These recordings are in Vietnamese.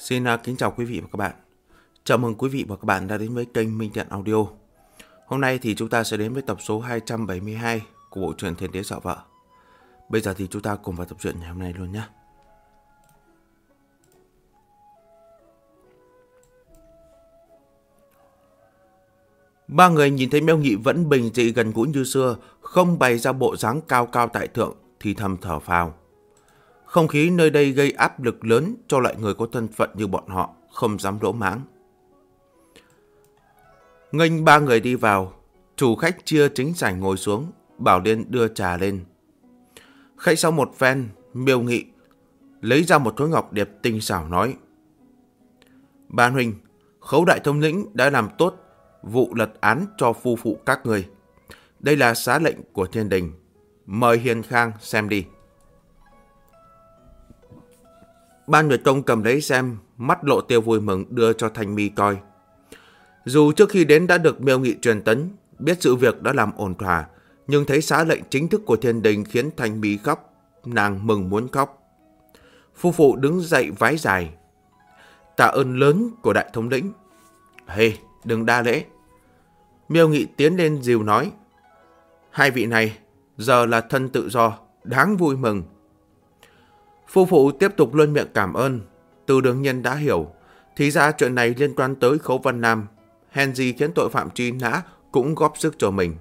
Xin kính chào quý vị và các bạn. Chào mừng quý vị và các bạn đã đến với kênh Minh Thiện Audio. Hôm nay thì chúng ta sẽ đến với tập số 272 của bộ truyện Thiên Đế Dọa Vợ. Bây giờ thì chúng ta cùng vào tập truyện ngày hôm nay luôn nhé. Ba người nhìn thấy Mêu Nghị vẫn bình dị gần gũi như xưa, không bày ra bộ dáng cao cao tại thượng thì thầm thở phào. Không khí nơi đây gây áp lực lớn cho loại người có thân phận như bọn họ, không dám lỗ mãng. Nghênh ba người đi vào, chủ khách chia chính sảnh ngồi xuống, bảo Liên đưa trà lên. Khách sau một phen, Mêu Nghị lấy ra một khối ngọc đẹp tinh xảo nói: Ban huynh, Khấu đại thống lĩnh đã làm tốt vụ lật án cho phu phụ các người. Đây là xá lệnh của thiên đình, mời Hiền Khang xem đi. Ban Nguyệt Công cầm lấy xem, mắt lộ tia vui mừng đưa cho Thanh Mi coi. Dù trước khi đến đã được Mêu Nghị truyền tấn, biết sự việc đã làm ổn thỏa, nhưng thấy xá lệnh chính thức của thiên đình khiến Thanh Mi khóc, nàng mừng muốn khóc. Phu phụ đứng dậy vái dài: Tạ ơn lớn của đại thống lĩnh. Hey, đừng đa lễ. Mêu Nghị tiến lên dìu nói: Hai vị này giờ là thân tự do, đáng vui mừng. Phu phụ tiếp tục luôn miệng cảm ơn. Từ Đường Nhân đã hiểu, thì ra chuyện này liên quan tới Khấu Văn Nam, hèn gì khiến tội phạm truy nã cũng góp sức cho mình.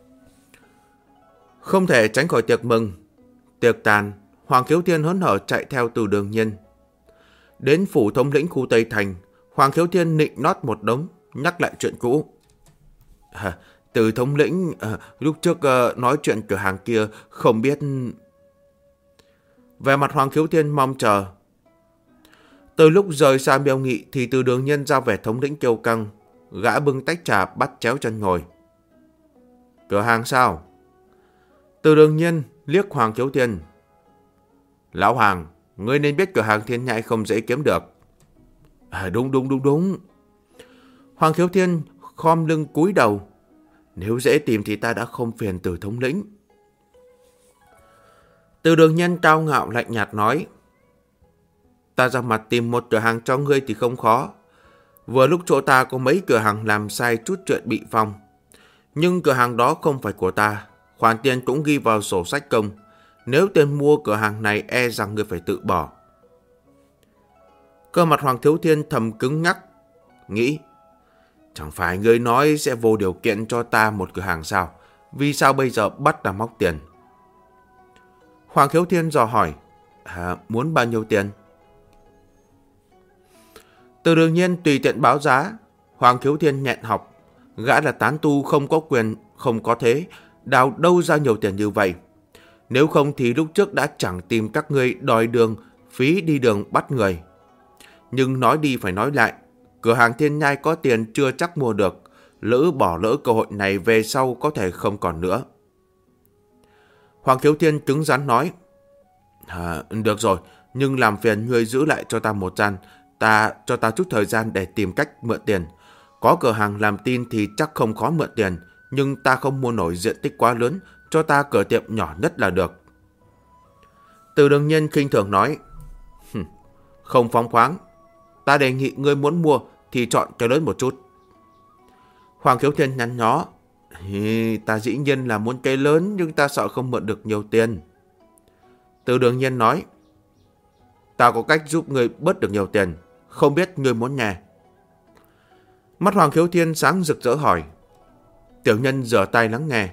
Không thể tránh khỏi tiệc mừng. Tiệc tàn, Hoàng Khiếu Thiên hớn hở chạy theo Từ Đường Nhân. Đến phủ thống lĩnh khu Tây Thành, Hoàng Khiếu Thiên nịnh nót một đống, nhắc lại chuyện cũ. Từ thống lĩnh lúc trước nói chuyện cửa hàng kia không biết. Về mặt Hoàng Khiếu Thiên mong chờ. Từ lúc rời xa Mêu Nghị thì Từ Đường Nhân ra vẻ thống lĩnh kiêu căng, gã bưng tách trà bắt chéo chân ngồi. Cửa hàng sao? Từ Đường Nhân liếc Hoàng Khiếu Thiên. Lão Hoàng, ngươi nên biết cửa hàng Thiên Nhai không dễ kiếm được. Đúng. Hoàng Khiếu Thiên khom lưng cúi đầu. Nếu dễ tìm thì ta đã không phiền Từ thống lĩnh. Từ Đường Nhân cao ngạo lạnh nhạt nói: Ta ra mặt tìm một cửa hàng cho ngươi thì không khó. Vừa lúc chỗ ta có mấy cửa hàng làm sai chút chuyện bị phong. Nhưng cửa hàng đó không phải của ta, khoản tiền cũng ghi vào sổ sách công. Nếu tiền mua cửa hàng này e rằng ngươi phải tự bỏ. Cơ mặt Hoàng Thiếu Thiên thầm cứng ngắc, nghĩ: Chẳng phải ngươi nói sẽ vô điều kiện cho ta một cửa hàng sao? Vì sao bây giờ bắt ta móc tiền? Hoàng Khiếu Thiên dò hỏi: Muốn bao nhiêu tiền? Từ Đường Nhân tùy tiện báo giá. Hoàng Khiếu Thiên nhẹn học, gã là tán tu không có quyền, không có thế, đào đâu ra nhiều tiền như vậy. Nếu không thì lúc trước đã chẳng tìm các ngươi đòi đường, phí đi đường bắt người. Nhưng nói đi phải nói lại, cửa hàng Thiên Nhai có tiền chưa chắc mua được, lỡ bỏ lỡ cơ hội này về sau có thể không còn nữa. Hoàng Khiếu Thiên cứng rắn nói: Được rồi, nhưng làm phiền ngươi giữ lại cho ta một gian, cho ta chút thời gian để tìm cách mượn tiền. Có cửa hàng làm tin thì chắc không khó mượn tiền, nhưng ta không mua nổi diện tích quá lớn, cho ta cửa tiệm nhỏ nhất là được. Từ Đường Nhân khinh thường nói: Không phóng khoáng, ta đề nghị ngươi muốn mua thì chọn cái lớn một chút. Hoàng Khiếu Thiên nhăn nhó: Ta dĩ nhiên là muốn cây lớn, nhưng ta sợ không mượn được nhiều tiền. Từ Đường Nhân nói: Ta có cách giúp ngươi bớt được nhiều tiền, không biết ngươi muốn nghe. Mắt Hoàng Khiếu Thiên sáng rực rỡ hỏi. Tiểu nhân giở tay lắng nghe.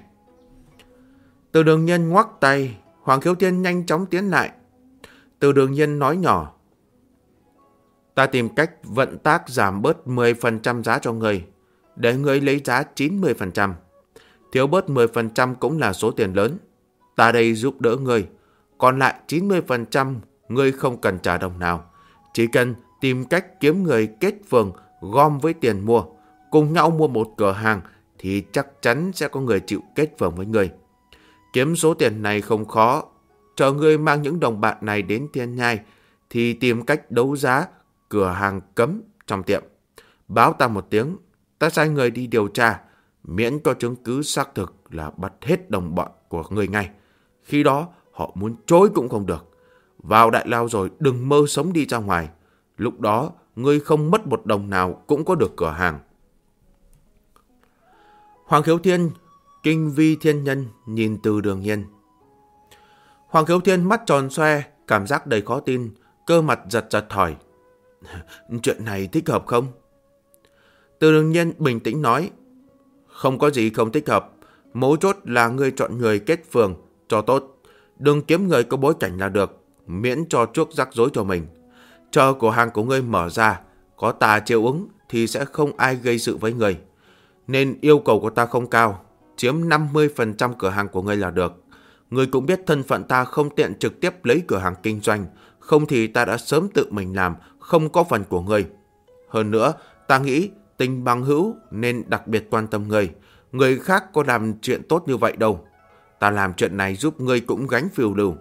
Từ Đường Nhân ngoắc tay, Hoàng Khiếu Thiên nhanh chóng tiến lại. Từ Đường Nhân nói nhỏ: Ta tìm cách vận tác giảm bớt 10% giá cho ngươi, để ngươi lấy giá 90%. Thiếu bớt 10% cũng là số tiền lớn. Ta đây giúp đỡ ngươi, còn lại 90% ngươi không cần trả đồng nào. Chỉ cần tìm cách kiếm người kết phường gom với tiền mua, cùng nhau mua một cửa hàng thì chắc chắn sẽ có người chịu kết phường với ngươi. Kiếm số tiền này không khó. Chờ ngươi mang những đồng bạc này đến Thiên Nhai thì tìm cách đấu giá cửa hàng cấm trong tiệm. Báo ta một tiếng, ta sai người đi điều tra, miễn có chứng cứ xác thực là bắt hết đồng bọn của ngươi ngay. Khi đó họ muốn chối cũng không được. Vào đại lao rồi đừng mơ sống đi ra ngoài. Lúc đó ngươi không mất một đồng nào cũng có được cửa hàng. Hoàng Khiếu Thiên, kinh vi thiên nhân, nhìn Từ Đường Nhiên. Hoàng Khiếu Thiên mắt tròn xoe, cảm giác đầy khó tin, cơ mặt giật giật hỏi. Chuyện này thích hợp không? Từ Đường Nhiên bình tĩnh nói. Không có gì không thích hợp. Mấu chốt là ngươi chọn người kết phường cho tốt. Đừng kiếm người có bối cảnh là được, miễn cho chuốc rắc rối cho mình. Chờ cửa hàng của ngươi mở ra, có ta chiều ứng thì sẽ không ai gây sự với ngươi. Nên yêu cầu của ta không cao, chiếm 50% cửa hàng của ngươi là được. Ngươi cũng biết thân phận ta không tiện trực tiếp lấy cửa hàng kinh doanh, không thì ta đã sớm tự mình làm, không có phần của ngươi. Hơn nữa, ta nghĩ tình bằng hữu nên đặc biệt quan tâm ngươi. Người khác có làm chuyện tốt như vậy đâu. Ta làm chuyện này giúp ngươi cũng gánh phiêu lưu.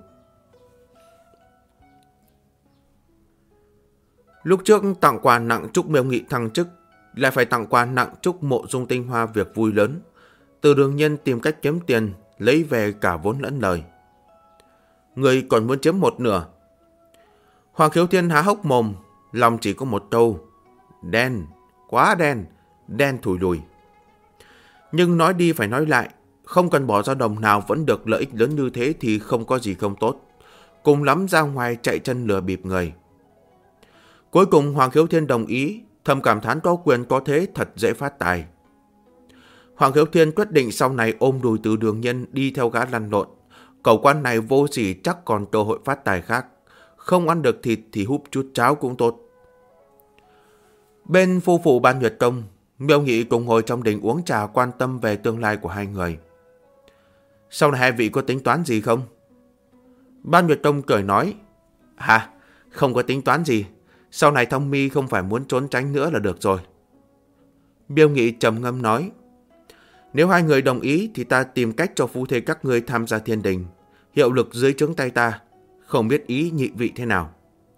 Lúc trước tặng quà nặng chúc Miêu Nghị thăng chức, lại phải tặng quà nặng chúc Mộ Dung Tinh Hoa việc vui lớn. Từ Đường Nhiên tìm cách kiếm tiền, lấy về cả vốn lẫn lời. Người còn muốn chiếm một nửa. Hoàng Khiếu Thiên há hốc mồm, lòng chỉ có một câu. Đen, quá đen, đen thủi lùi. Nhưng nói đi phải nói lại, không cần bỏ ra đồng nào vẫn được lợi ích lớn như thế thì không có gì không tốt. Cùng lắm ra ngoài chạy chân lừa bịp người. Cuối cùng Hoàng Khiếu Thiên đồng ý, thầm cảm thán có quyền có thế thật dễ phát tài. Hoàng Khiếu Thiên quyết định sau này ôm đùi Từ Đường Nhiên đi theo gã lăn lộn. Cẩu quan này vô sỉ chắc còn cơ hội phát tài khác. Không ăn được thịt thì húp chút cháo cũng tốt. Bên phu phụ Ban Nguyệt Công, Miêu Nghị cùng ngồi trong đình uống trà quan tâm về tương lai của hai người. Sau này hai vị có tính toán gì không? Ban Nguyệt Công cười nói. Hả? Không có tính toán gì. Sau này Thông Mi không phải muốn trốn tránh nữa là được rồi. Miêu Nghị trầm ngâm nói. Nếu hai người đồng ý thì ta tìm cách cho phu thê các ngươi tham gia thiên đình, hiệu lực dưới trướng tay ta. Không biết ý nhị vị thế nào.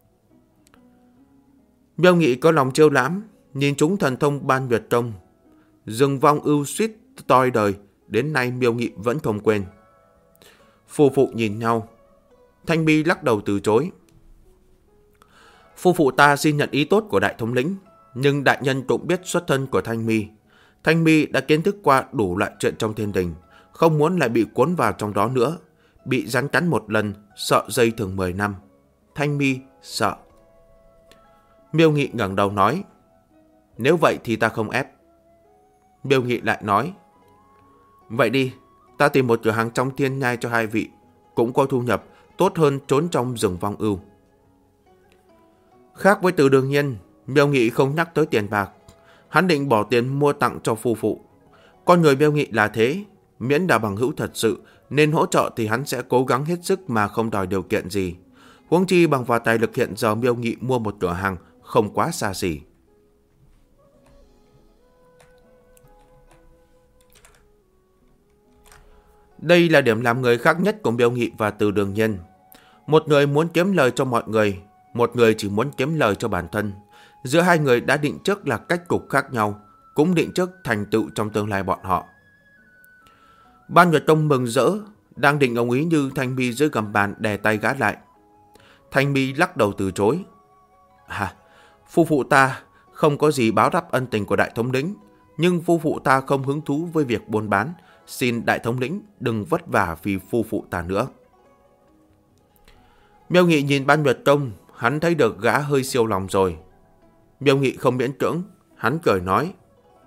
Miêu Nghị có lòng trêu lãm, nhìn chúng thần thông Ban Nguyệt Công. Rừng vong ưu suýt toi đời, đến nay Miêu Nghị vẫn không quên. Phu phụ nhìn nhau. Thanh Mi lắc đầu từ chối. Phu phụ ta xin nhận ý tốt của đại thống lĩnh, nhưng đại nhân cũng biết xuất thân của Thanh Mi. Thanh Mi đã kiến thức qua đủ loại chuyện trong thiên đình, không muốn lại bị cuốn vào trong đó nữa. Bị rắn cắn một lần, sợ dây thường 10 năm. Thanh Mi sợ. Miêu Nghị ngẩng đầu nói. Nếu vậy thì ta không ép. Miêu Nghị lại nói. Vậy đi, ta tìm một cửa hàng trong thiên nhai cho hai vị, cũng có thu nhập, tốt hơn trốn trong rừng vong ưu. Khác với Từ Đường Nhiên, Miêu Nghị không nhắc tới tiền bạc. Hắn định bỏ tiền mua tặng cho phu phụ. Con người Miêu Nghị là thế, miễn là bằng hữu thật sự, nên hỗ trợ thì hắn sẽ cố gắng hết sức mà không đòi điều kiện gì. Huống chi bằng vào tài lực hiện giờ Miêu Nghị mua một cửa hàng không quá xa xỉ. Đây là điểm làm người khác nhất của Miêu Nghị và Từ Đường Nhiên. Một người muốn kiếm lời cho mọi người, một người chỉ muốn kiếm lời cho bản thân. Giữa hai người đã định trước là cách cục khác nhau, cũng định trước thành tựu trong tương lai bọn họ. Ban Nguyệt Công mừng rỡ, đang định ông ý như Thanh Mi dưới gầm bàn đè tay gã lại. Thanh Mi lắc đầu từ chối. Phu phụ ta không có gì báo đáp ân tình của đại thống lĩnh, nhưng phu phụ ta không hứng thú với việc buôn bán. Xin đại thống lĩnh đừng vất vả vì phu phụ ta nữa. Miêu Nghị nhìn Ban Nguyệt Công, hắn thấy được gã hơi siêu lòng rồi. Miêu Nghị không miễn cưỡng, hắn cười nói.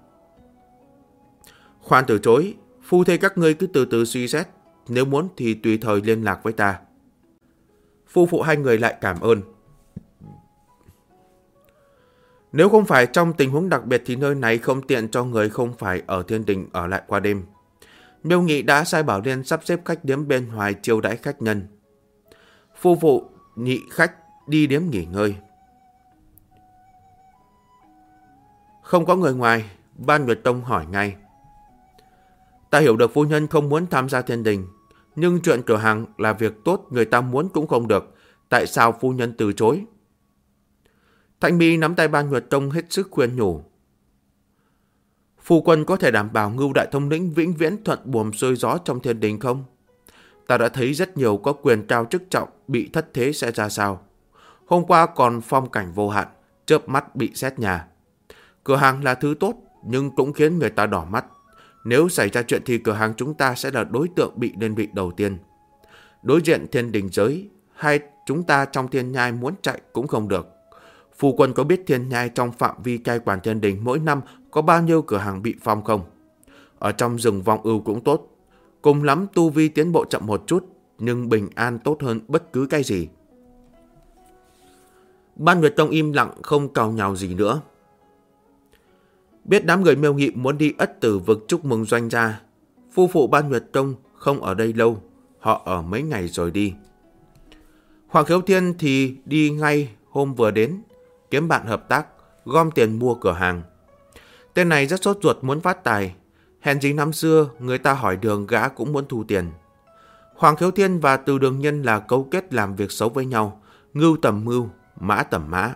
Khoan từ chối, phu thê các ngươi cứ từ từ suy xét, nếu muốn thì tùy thời liên lạc với ta. Phu phụ hai người lại cảm ơn. Nếu không phải trong tình huống đặc biệt thì nơi này không tiện cho người không phải ở thiên đình ở lại qua đêm. Miêu Nghị đã sai Bảo Liên sắp xếp khách điếm bên ngoài chiêu đãi khách nhân. Phu phụ nhị khách đi điếm nghỉ ngơi. Không có người ngoài, Ban Nguyệt Tông hỏi ngay. Ta hiểu được phu nhân không muốn tham gia thiên đình, nhưng chuyện cửa hàng là việc tốt, người ta muốn cũng không được. Tại sao phu nhân từ chối? Thanh Mi nắm tay Ban Nguyệt Tông hết sức khuyên nhủ. Phu quân có thể đảm bảo Ngưu đại thống lĩnh vĩnh viễn thuận buồm xuôi gió trong thiên đình không? Ta đã thấy rất nhiều có quyền cao chức trọng bị thất thế sẽ ra sao. Hôm qua còn phong cảnh vô hạn, chớp mắt bị xét nhà. Cửa hàng là thứ tốt, nhưng cũng khiến người ta đỏ mắt. Nếu xảy ra chuyện thì cửa hàng chúng ta sẽ là đối tượng bị liên lụy đầu tiên. Đối diện thiên đình giới, hay chúng ta trong thiên nhai muốn chạy cũng không được. Phu quân có biết thiên nhai trong phạm vi cai quản thiên đình mỗi năm có bao nhiêu cửa hàng bị phong không? Ở trong rừng vong ưu cũng tốt. Cùng lắm tu vi tiến bộ chậm một chút, nhưng bình an tốt hơn bất cứ cái gì. Ban Nguyệt Tông im lặng không càu nhàu gì nữa. Biết đám người Miêu Nghị muốn đi Ất Tử Vực chúc mừng doanh gia, phu phụ Ban Nguyệt Tông không ở đây lâu, họ ở mấy ngày rồi đi. Hoàng Khiếu Thiên thì đi ngay hôm vừa đến, kiếm bạn hợp tác, gom tiền mua cửa hàng. Tên này rất sốt ruột muốn phát tài, hèn gì năm xưa người ta hỏi đường gã cũng muốn thu tiền. Hoàng Khiếu Thiên và Từ Đường Nhân là cấu kết làm việc xấu với nhau, ngưu tầm mưu, mã tầm mã.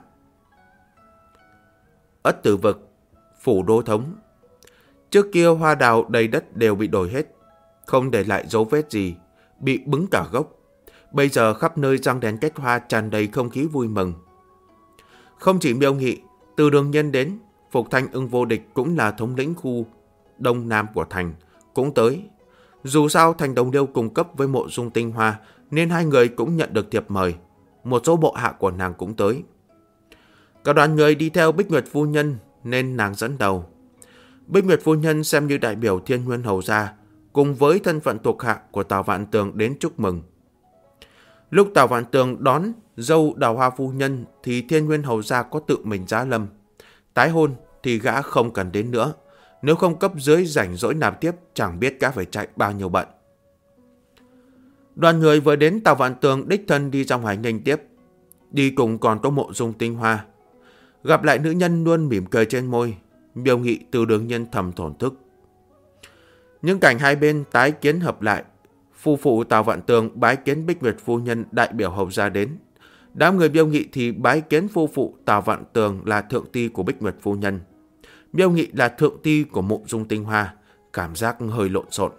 Ất Tử Vực, phủ đô thống. Trước kia hoa đào đầy đất đều bị đổi hết, không để lại dấu vết gì, bị bứng cả gốc. Bây giờ khắp nơi răng đèn kết hoa tràn đầy không khí vui mừng. Không chỉ Miêu Nghị, Từ Đường Nhân đến, Phục Thanh Ưng Vô Địch cũng là thống lĩnh khu đông nam của thành, cũng tới. Dù sao thành Đồng Liêu cung cấp với Mộ Dung Tinh Hoa nên hai người cũng nhận được thiệp mời. Một số bộ hạ của nàng cũng tới. Cả đoàn người đi theo Bích Nguyệt Phu Nhân nên nàng dẫn đầu. Bích Nguyệt Phu Nhân xem như đại biểu Thiên Nguyên Hầu gia, cùng với thân phận thuộc hạ của Tào Vạn Tường đến chúc mừng. Lúc Tào Vạn Tường đón dâu Đào Hoa Phu Nhân thì Thiên Nguyên Hầu gia có tự mình giá lâm. Tái hôn thì gã không cần đến nữa. Nếu không cấp dưới rảnh rỗi nạp tiếp, chẳng biết gã phải chạy bao nhiêu bận. Đoàn người vừa đến, Tào Vạn Tường đích thân đi ra ngoài nghênh tiếp. Đi cùng còn có Mộ Dung Tinh Hoa. Gặp lại nữ nhân luôn mỉm cười trên môi, Miêu Nghị Từ Đường Nhân thầm thổn thức. Những cảnh hai bên tái kiến hợp lại, phu phụ Tào Vạn Tường bái kiến Bích Nguyệt Phu Nhân đại biểu Hầu gia đến. Đám người Miêu Nghị thì bái kiến phu phụ Tào Vạn Tường là thượng ti của Bích Nguyệt Phu Nhân. Miêu Nghị là thượng ti của Mộ Dung Tinh Hoa, cảm giác hơi lộn xộn.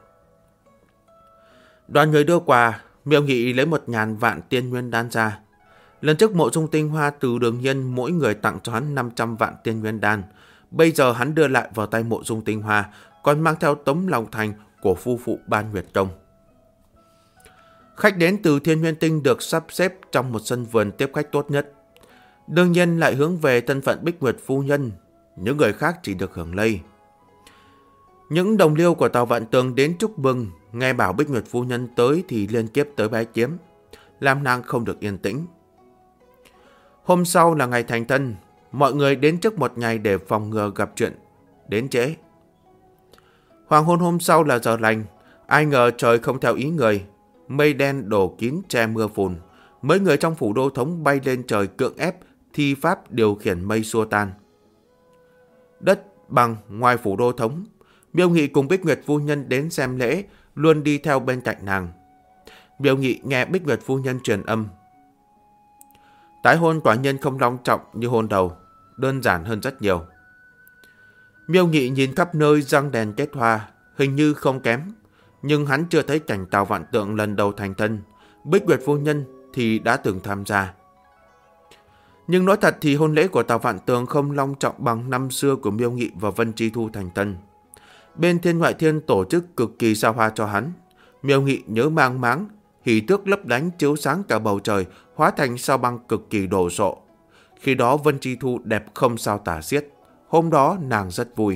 Đoàn người đưa quà, Miêu Nghị lấy 1.000 vạn tiên nguyên đan ra. Lần trước Mộ Dung Tinh Hoa Từ Đường Nhân mỗi người tặng cho hắn 500 vạn tiên nguyên đan. Bây giờ hắn đưa lại vào tay Mộ Dung Tinh Hoa, còn mang theo tấm lòng thành của phu phụ Ban Nguyệt Tông. Khách đến từ Thiên Nguyên Tinh được sắp xếp trong một sân vườn tiếp khách tốt nhất. Đương nhiên lại hướng về thân phận Bích Nguyệt Phu Nhân, những người khác chỉ được hưởng lây. Những đồng liêu của Tào Vạn Tường đến chúc mừng, nghe bảo Bích Nguyệt Phu Nhân tới thì liên tiếp tới bái kiếm, làm nàng không được yên tĩnh. Hôm sau là ngày thành thân, mọi người đến trước một ngày để phòng ngừa gặp chuyện đến trễ. Hoàng hôn hôm sau là giờ lành, ai ngờ trời không theo ý người, mây đen đổ kín che mưa phùn. Mấy người trong phủ đô thống bay lên trời cưỡng ép thi pháp điều khiển mây xua tan. Đất bằng ngoài phủ đô thống, Miêu Nghị cùng Bích Nguyệt Phu Nhân đến xem lễ, luôn đi theo bên cạnh nàng. Miêu Nghị nghe Bích Nguyệt Phu Nhân truyền âm. Tái hôn quả nhiên không long trọng như hôn đầu, đơn giản hơn rất nhiều. Miêu Nghị nhìn khắp nơi răng đèn kết hoa, hình như không kém, nhưng hắn chưa thấy cảnh Tào Vạn Tường lần đầu thành thân. Bích Nguyệt Phu Nhân thì đã từng tham gia. Nhưng nói thật thì hôn lễ của Tào Vạn Tường không long trọng bằng năm xưa của Miêu Nghị và Vân Chi Thu thành tân. Bên Thiên Ngoại Thiên tổ chức cực kỳ xa hoa cho hắn. Miêu Nghị nhớ mang máng, hỉ thước lấp lánh chiếu sáng cả bầu trời, hóa thành sao băng cực kỳ đồ sộ. Khi đó Vân Chi Thu đẹp không sao tả xiết. Hôm đó nàng rất vui.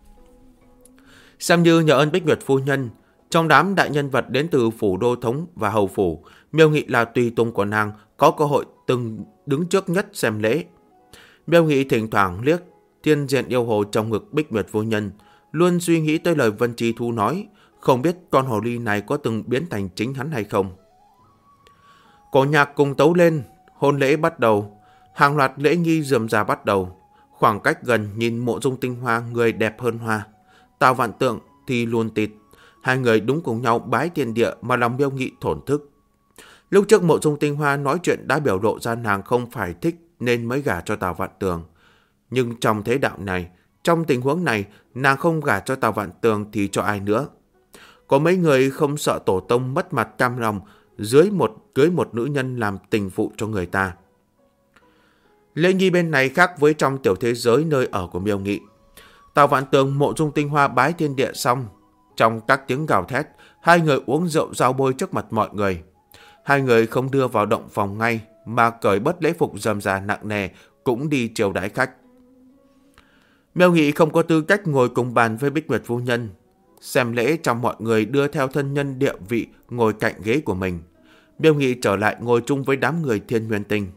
Xem như nhờ ơn Bích Nguyệt Phu Nhân, trong đám đại nhân vật đến từ phủ đô thống và hầu phủ, Miêu Nghị là tùy tùng của nàng, có cơ hội từng đứng trước nhất xem lễ. Miêu Nghị thỉnh thoảng liếc thiên diện yêu hồ trong ngực Bích Nguyệt Phu Nhân, luôn suy nghĩ tới lời Vân Chi Thu nói, không biết con hồ ly này có từng biến thành chính hắn hay không. Cổ nhạc cùng tấu lên, hôn lễ bắt đầu, hàng loạt lễ nghi rườm rà bắt đầu. Khoảng cách gần nhìn Mộ Dung Tinh Hoa người đẹp hơn hoa, Tào Vạn Tường thì luôn tịt. Hai người đúng cùng nhau bái thiên địa mà lòng Miêu Nghị thổn thức. Lúc trước Mộ Dung Tinh Hoa nói chuyện đã biểu lộ ra nàng không phải thích nên mới gả cho Tào Vạn Tường. Nhưng trong thế đạo này, trong tình huống này, nàng không gả cho Tào Vạn Tường thì cho ai nữa. Có mấy người không sợ tổ tông mất mặt cam lòng cưới một nữ nhân làm tình phụ cho người ta. Lễ nghi bên này khác với trong tiểu thế giới nơi ở của Miêu Nghị. Tào Vạn Tường, Mộ Dung Tinh Hoa bái thiên địa xong, trong các tiếng gào thét, hai người uống rượu giao bôi trước mặt mọi người. Hai người không đưa vào động phòng ngay, mà cởi bớt lễ phục rườm rà nặng nề, cũng đi chiều đãi khách. Miêu Nghị không có tư cách ngồi cùng bàn với Bích Nguyệt phu nhân. Xem lễ trong mọi người đưa theo thân nhân địa vị ngồi cạnh ghế của mình. Miêu Nghị trở lại ngồi chung với đám người Thiên Nguyên Tinh.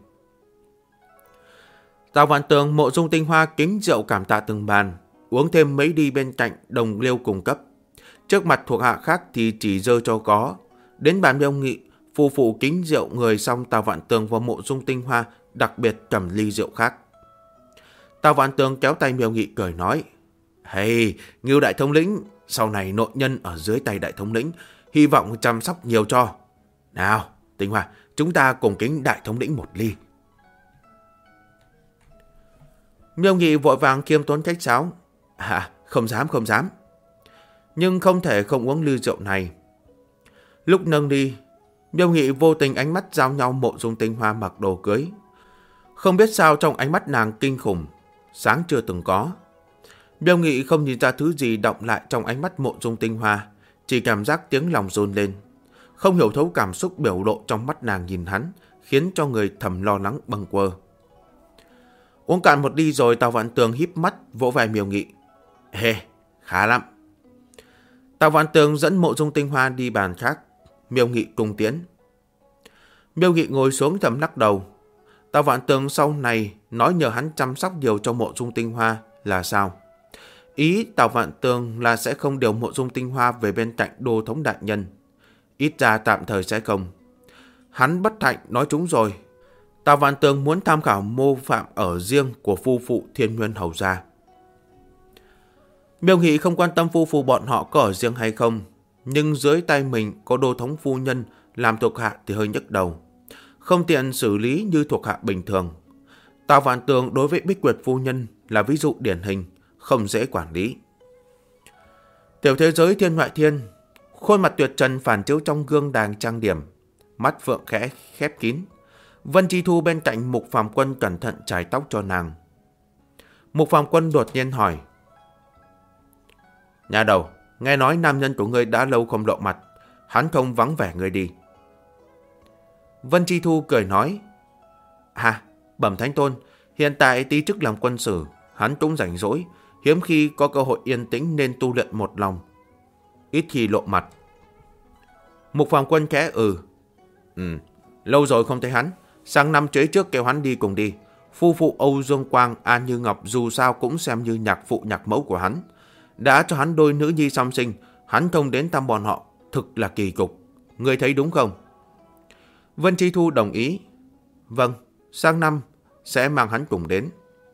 Tào Vạn Tường, Mộ Dung Tinh Hoa kính rượu cảm tạ từng bàn, uống thêm mấy đi bên cạnh đồng liêu cung cấp. Trước mặt thuộc hạ khác thì chỉ dơ cho có. Đến bàn Miêu Nghị, phu phụ kính rượu người xong, Tào Vạn Tường và Mộ Dung Tinh Hoa đặc biệt cầm ly rượu khác. Tào Vạn Tường kéo tay Miêu Nghị cười nói: "Hey, Ngưu đại thống lĩnh, sau này nội nhân ở dưới tay đại thống lĩnh, hy vọng chăm sóc nhiều cho. Nào, Tinh Hoa, chúng ta cùng kính đại thống lĩnh một ly." Miêu Nghị vội vàng khiêm tốn khách sáo: Không dám. Nhưng không thể không uống ly rượu này. Lúc nâng ly, Miêu Nghị vô tình ánh mắt giao nhau Mộ Dung Tinh Hoa mặc đồ cưới. Không biết sao trong ánh mắt nàng kinh khủng, sáng chưa từng có. Miêu Nghị không nhìn ra thứ gì động lại trong ánh mắt Mộ Dung Tinh Hoa, chỉ cảm giác tiếng lòng run lên. Không hiểu thấu cảm xúc biểu lộ trong mắt nàng nhìn hắn, khiến cho người thầm lo lắng bâng quơ. Uống cạn một ly rồi, Tào Vạn Tường híp mắt vỗ vai Miêu Nghị: Khá lắm. Tào Vạn Tường dẫn Mộ Dung Tinh Hoa đi bàn khác. Miêu Nghị cùng tiến. Miêu Nghị ngồi xuống thầm lắc đầu. Tào Vạn Tường sau này nói nhờ hắn chăm sóc điều cho Mộ Dung Tinh Hoa là sao? Ý Tào Vạn Tường là sẽ không điều Mộ Dung Tinh Hoa về bên cạnh Đô thống đại nhân. Ít ra tạm thời sẽ không. Hắn bất hạnh nói trúng rồi. Tào Vạn Tường muốn tham khảo mô phạm ở riêng của phu phụ Thiên Nguyên hầu gia. Miêu Nghị không quan tâm phu phụ bọn họ có ở riêng hay không, nhưng dưới tay mình có Đô thống phu nhân làm thuộc hạ thì hơi nhức đầu, không tiện xử lý như thuộc hạ bình thường. Tào Vạn Tường đối với Bích Nguyệt phu nhân là ví dụ điển hình, không dễ quản lý. Tiểu thế giới Thiên Ngoại Thiên, khuôn mặt tuyệt trần phản chiếu trong gương đàng trang điểm, mắt phượng khẽ khép kín. Vân Chi Thu bên cạnh Mục Phàm Quân cẩn thận chải tóc cho nàng. Mục Phàm Quân đột nhiên hỏi: "Nhà đầu, nghe nói nam nhân của ngươi đã lâu không lộ mặt, hắn không vắng vẻ ngươi đi?" Vân Chi Thu cười nói: Bẩm Thánh Tôn, hiện tại tí chức làm quân sử, hắn cũng rảnh rỗi, hiếm khi có cơ hội yên tĩnh nên tu luyện một lòng, ít khi lộ mặt." Mục Phàm Quân khẽ lâu rồi không thấy hắn, sang năm chế trước kêu hắn đi cùng đi. Phu phụ Âu Dương Quang, An Như Ngọc dù sao cũng xem như nhạc phụ nhạc mẫu của hắn, đã cho hắn đôi nữ nhi song sinh, hắn không đến thăm bọn họ, thực là kỳ cục. Ngươi thấy đúng không? Vân Chi Thu đồng ý: "Vâng, sang năm sẽ mang hắn cùng đến."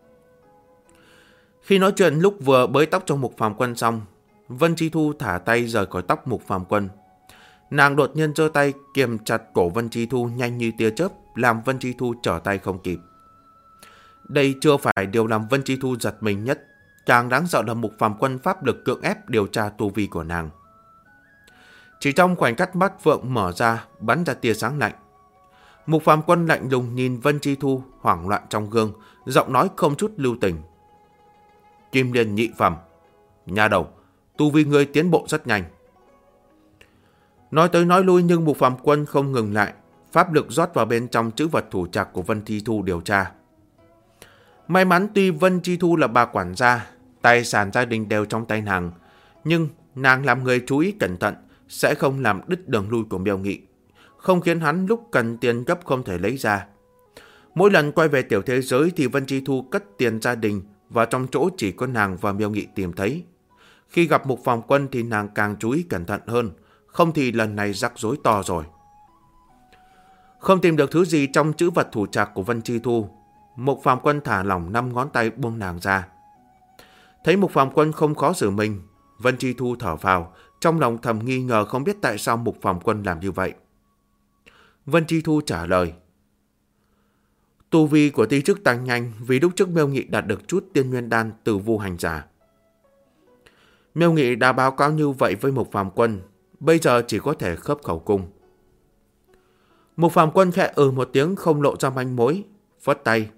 Khi nói chuyện lúc vừa bới tóc cho Mục Phàm Quân xong, Vân Chi Thu thả tay rời khỏi tóc Mục Phàm Quân. Nàng đột nhiên giơ tay kiềm chặt cổ Vân Chi Thu nhanh như tia chớp, làm Vân Chi Thu trở tay không kịp. Đây chưa phải điều làm Vân Chi Thu giật mình nhất, càng đáng sợ là Mục Phàm Quân pháp lực cưỡng ép điều tra tu vi của nàng. Chỉ trong khoảnh khắc mắt phượng mở ra, bắn ra tia sáng lạnh. Mục Phàm Quân lạnh lùng nhìn Vân Chi Thu hoảng loạn trong gương, giọng nói không chút lưu tình: "Kim Liên nhị phẩm, nhà đầu, tu vi ngươi tiến bộ rất nhanh." Nói tới nói lui nhưng Mục Phàm Quân không ngừng lại, pháp lực rót vào bên trong trữ vật thủ trạc của Vân Chi Thu điều tra. May mắn tuy Vân Chi Thu là bà quản gia, tài sản gia đình đều trong tay nàng, nhưng nàng làm người chú ý cẩn thận, sẽ không làm đứt đường lui của Miêu Nghị, không khiến hắn lúc cần tiền gấp không thể lấy ra. Mỗi lần quay về tiểu thế giới thì Vân Chi Thu cất tiền gia đình vào trong chỗ chỉ có nàng và Miêu Nghị tìm thấy. Khi gặp Mục Phàm Quân thì nàng càng chú ý cẩn thận hơn, không thì lần này rắc rối to rồi. Không tìm được thứ gì trong trữ vật thủ trạc của Vân Chi Thu, Mục Phàm Quân thả lỏng 5 ngón tay buông nàng ra. Thấy Mục Phàm Quân không khó xử mình, Vân Chi Thu thở phào, trong lòng thầm nghi ngờ không biết tại sao Mục Phàm Quân làm như vậy. Vân Chi Thu trả lời: "Tu vi của ti chức tăng nhanh vì lúc trước Miêu Nghị đạt được chút tiên nguyên đan từ Vu hành giả." Miêu Nghị đã báo cáo như vậy với Mục Phàm Quân, bây giờ chỉ có thể khớp khẩu cung. Mục Phàm Quân khẽ một tiếng không lộ ra manh mối, phất tay.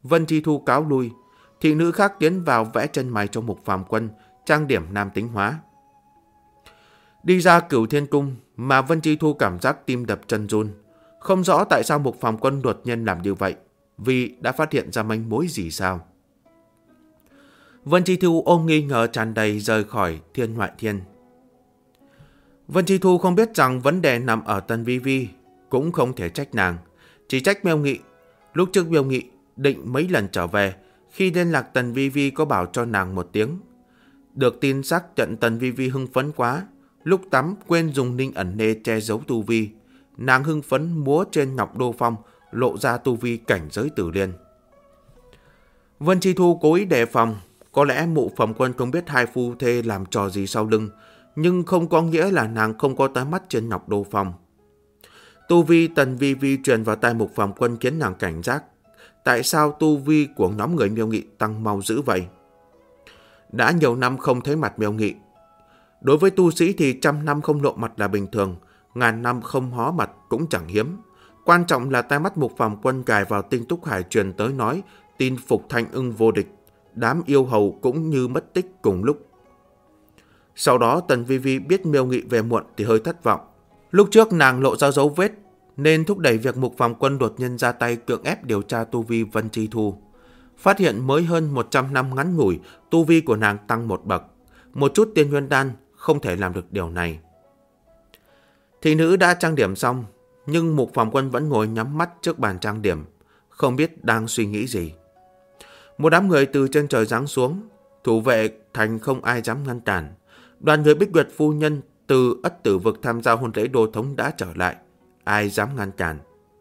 Vân Chi Thu cáo lui. Thị nữ khác tiến vào vẽ chân mày cho Mục Phàm Quân, trang điểm nam tính hóa. Đi ra Cửu Thiên Cung mà Vân Chi Thu cảm giác tim đập chân run. Không rõ tại sao Mục Phàm Quân đột nhiên làm như vậy, vì đã phát hiện ra manh mối gì sao. Vân Chi Thu ôm nghi ngờ tràn đầy rời khỏi Thiên Ngoại Thiên. Vân Chi Thu không biết rằng vấn đề nằm ở Tần Vi Vi, cũng không thể trách nàng, chỉ trách Miêu Nghị. Lúc trước Miêu Nghị định mấy lần trở về, khi liên lạc Tần Vi Vi có bảo cho nàng một tiếng. Được tin xác nhận Tần Vi Vi hưng phấn quá, lúc tắm quên dùng ninh ẩn nê che giấu tu vi. Nàng hưng phấn múa trên Ngọc Đô Phong, lộ ra tu vi cảnh giới Tử Liên. Vân Chi Thu cố ý đề phòng, có lẽ Mục Phàm Quân không biết hai phu thê làm trò gì sau lưng, nhưng không có nghĩa là nàng không có tai mắt trên Ngọc Đô Phong. Tu vi Tần Vi Vi truyền vào tai Mục Phàm Quân khiến nàng cảnh giác. Tại sao tu vi của nhóm người Miêu Nghị tăng mau dữ vậy? Đã nhiều năm không thấy mặt Miêu Nghị. Đối với tu sĩ thì 100 năm không lộ mặt là bình thường, 1000 năm không hó mặt cũng chẳng hiếm. Quan trọng là tai mắt Mục Phàm Quân cài vào Tinh Túc Hải truyền tới nói tin Phục Thanh Ưng vô địch, đám yêu hầu cũng như mất tích cùng lúc. Sau đó Tần Vi Vi biết Miêu Nghị về muộn thì hơi thất vọng. Lúc trước nàng lộ ra dấu vết nên thúc đẩy việc Mục Phàm Quân đột nhiên ra tay cưỡng ép điều tra tu vi Vân Chi Thu. Phát hiện mới hơn 100 năm ngắn ngủi, tu vi của nàng tăng một bậc. Một chút tiên nguyên đan không thể làm được điều này. Thị nữ đã trang điểm xong, nhưng Mục Phàm Quân vẫn ngồi nhắm mắt trước bàn trang điểm, không biết đang suy nghĩ gì. Một đám người từ trên trời giáng xuống, thủ vệ thành không ai dám ngăn cản. Đoàn người Bích Nguyệt phu nhân từ Ất Tử Vực tham gia hôn lễ đô thống đã trở lại, ai dám ngăn cản.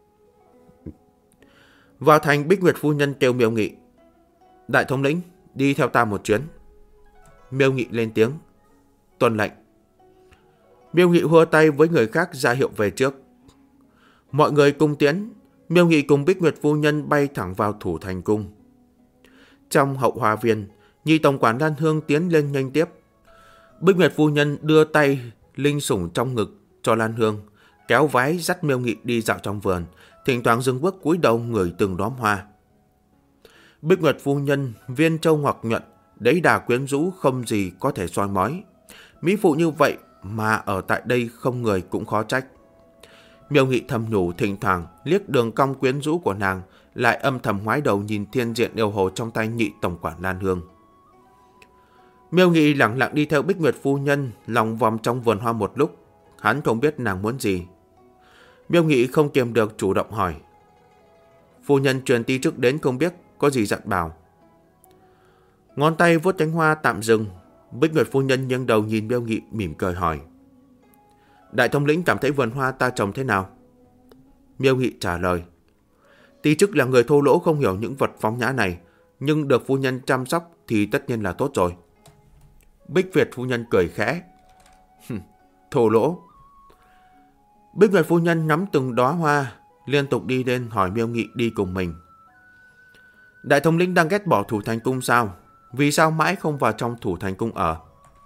Vào thành, Bích Nguyệt phu nhân kêu Miêu Nghị: Đại thống lĩnh, đi theo ta một chuyến. Miêu Nghị lên tiếng: Tuân lệnh. Miêu Nghị hua tay với người khác ra hiệu về trước. Mọi người cùng tiến. Miêu Nghị cùng Bích Nguyệt phu nhân bay thẳng vào Thủ Thành Cung. Trong hậu hoa viên, nhị tổng quản Lan Hương tiến lên nghênh tiếp. Bích Nguyệt phu nhân đưa tay linh sủng trong ngực cho Lan Hương, kéo váy dắt Miêu Nghị đi dạo trong vườn, thỉnh thoảng dừng bước cúi đầu ngửi từng đóa hoa. Bích Nguyệt phu nhân viên châu hoặc nhuận, đấy đà quyến rũ không gì có thể soi mói. Mỹ phụ như vậy mà ở tại đây không người cũng khó trách. Miêu Nghị thầm nhủ, thỉnh thoảng liếc đường cong quyến rũ của nàng, lại âm thầm ngoái đầu nhìn thiên diện yêu hồ trong tay nhị tổng quản Lan Hương. Miêu Nghị lặng lặng đi theo Bích Nguyệt phu nhân lòng vòng trong vườn hoa một lúc, hắn không biết nàng muốn gì. Miêu Nghị không kiềm được chủ động hỏi: Phu nhân truyền ti trước đến không biết có gì dặn bảo. Ngón tay vuốt cánh hoa tạm dừng. Bích Nguyệt phu nhân nghiêng đầu nhìn Miêu Nghị mỉm cười hỏi: Đại thống lĩnh cảm thấy vườn hoa ta trồng thế nào? Miêu Nghị trả lời: Ti chức là người thô lỗ không hiểu những vật phóng nhã này, nhưng được phu nhân chăm sóc thì tất nhiên là tốt rồi. Bích Nguyệt phu nhân cười khẽ: Thô lỗ. Bích Nguyệt phu nhân ngắm từng đóa hoa, liên tục đi lên hỏi Miêu Nghị đi cùng mình. Đại thống lĩnh đang ghét bỏ Thủ Thành Cung sao? Vì sao mãi không vào trong Thủ Thành Cung ở?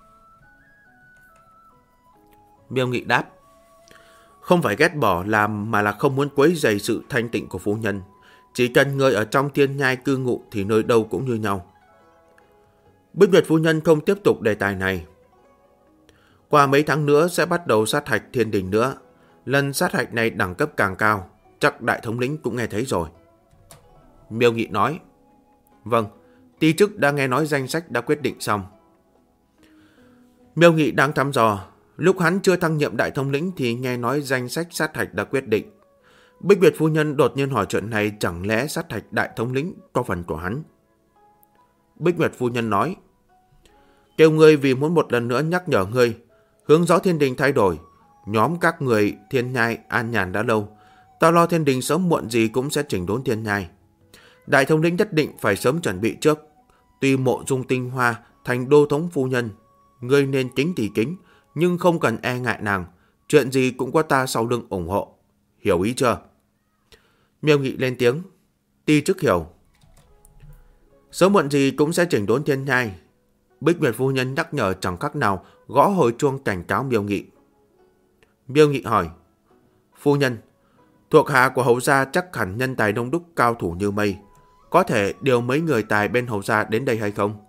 Miêu Nghị đáp: Không phải ghét bỏ làm mà là không muốn quấy rầy sự thanh tịnh của phu nhân. Chỉ cần người ở trong thiên nhai cư ngụ thì nơi đâu cũng như nhau. Bích Nguyệt phu nhân không tiếp tục đề tài này. Qua mấy tháng nữa sẽ bắt đầu sát hạch thiên đình nữa. Lần sát hạch này đẳng cấp càng cao, chắc đại thống lĩnh cũng nghe thấy rồi. Miêu Nghị nói: Vâng, ti chức đã nghe nói danh sách đã quyết định xong. Miêu Nghị đang thăm dò. Lúc hắn chưa thăng nhiệm đại thống lĩnh thì nghe nói danh sách sát hạch đã quyết định. Bích Nguyệt phu nhân đột nhiên hỏi chuyện này, chẳng lẽ sát hạch đại thống lĩnh có phần của hắn? Bích Nguyệt phu nhân nói: Kêu ngươi vì muốn một lần nữa nhắc nhở ngươi, hướng gió thiên đình thay đổi. Nhóm các người thiên nhai an nhàn đã lâu, ta lo thiên đình sớm muộn gì cũng sẽ chỉnh đốn thiên nhai. Đại thống lĩnh nhất định phải sớm chuẩn bị trước. Tuy mộ dung tinh hoa thành đô thống phu nhân, ngươi nên kính thì kính, nhưng không cần e ngại nàng. Chuyện gì cũng có ta sau lưng ủng hộ. Hiểu ý chưa? Miêu Nghị lên tiếng: Ti chức hiểu. Sớm muộn gì cũng sẽ chỉnh đốn thiên nhai. Bích Nguyệt phu nhân nhắc nhở chẳng khác nào gõ hồi chuông cảnh cáo Miêu Nghị. Miêu Nghị hỏi: Phu nhân, thuộc hạ của hầu gia chắc hẳn nhân tài đông đúc, cao thủ như mây. có thể điều mấy người tài bên Hầu gia đến đây hay không?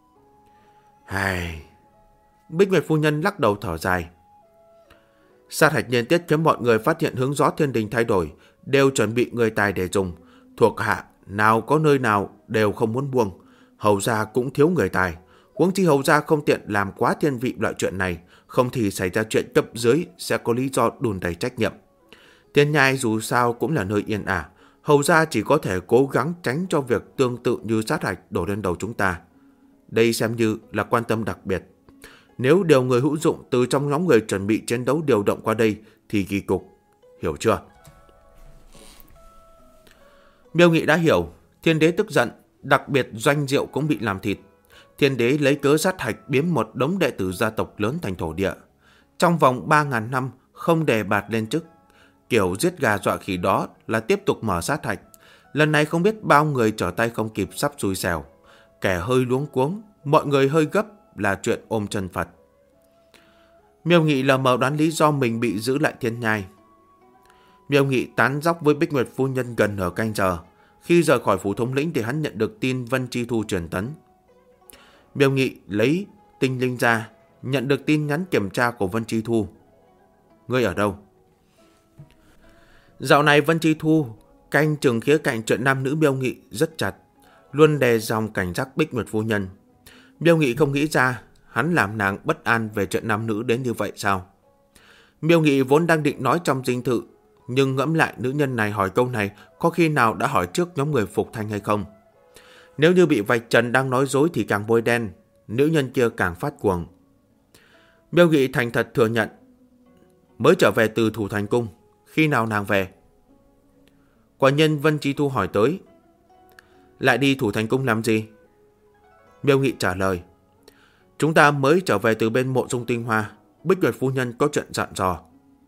Bích Nguyệt phu nhân lắc đầu thở dài. Sát hạch liên tiếp khiến mọi người phát hiện hướng gió thiên đình thay đổi, đều chuẩn bị người tài để dùng. Thuộc hạ nào có nơi nào đều không muốn buông. Hầu gia cũng thiếu người tài. Huống chi Hầu gia không tiện làm quá thiên vị loại chuyện này, không thì xảy ra chuyện cấp dưới sẽ có lý do đùn đẩy trách nhiệm. Thiên nhai dù sao cũng là nơi yên ả, Hầu gia chỉ có thể cố gắng tránh cho việc tương tự như sát hạch đổ lên đầu chúng ta. Đây xem như là quan tâm đặc biệt. Nếu điều người hữu dụng từ trong nhóm người chuẩn bị chiến đấu điều động qua đây thì kỳ cục, hiểu chưa? Miêu Nghị đã hiểu. Thiên đế tức giận, đặc biệt Doanh Diệu cũng bị làm thịt. Thiên đế lấy cớ sát hạch biếm một đống đệ tử gia tộc lớn thành thổ địa. Trong vòng 3.000 năm không đề bạt lên chức. Kiểu giết gà dọa khỉ đó là tiếp tục mở sát hạch. Lần này không biết bao người trở tay không kịp sắp xui xẻo. Kẻ hơi luống cuống, mọi người hơi gấp là chuyện ôm chân Phật. Miêu Nghị lờ mờ đoán lý do mình bị giữ lại thiên nhai. Miêu Nghị tán dóc với Bích Nguyệt phu nhân gần nửa canh giờ. Khi rời khỏi phủ thống lĩnh thì hắn nhận được tin Vân Chi Thu truyền tấn. Miêu Nghị lấy tinh linh ra, nhận được tin nhắn kiểm tra của Vân Chi Thu. Ngươi ở đâu? Dạo này Vân Chi Thu canh chừng khía cạnh chuyện nam nữ Miêu Nghị rất chặt, luôn đề dòng cảnh giác Bích Nguyệt phu nhân. Miêu Nghị không nghĩ ra hắn làm nàng bất an về chuyện nam nữ đến như vậy sao? Miêu Nghị vốn đang định nói trong dinh thự, nhưng ngẫm lại nữ nhân này hỏi câu này có khi nào đã hỏi trước nhóm người Phục Thanh hay không? Nếu như bị vạch trần đang nói dối thì càng bôi đen, nữ nhân kia càng phát cuồng. Miêu Nghị thành thật thừa nhận. Mới trở về từ Thủ Thành Cung, khi nào nàng về? Quả nhân Vân Chi Thu hỏi tới. Lại đi Thủ Thành Cung làm gì? Miêu Nghị trả lời. Chúng ta mới trở về từ bên mộ Dung Tinh Hoa, Bích Nguyệt phu nhân có chuyện dặn dò.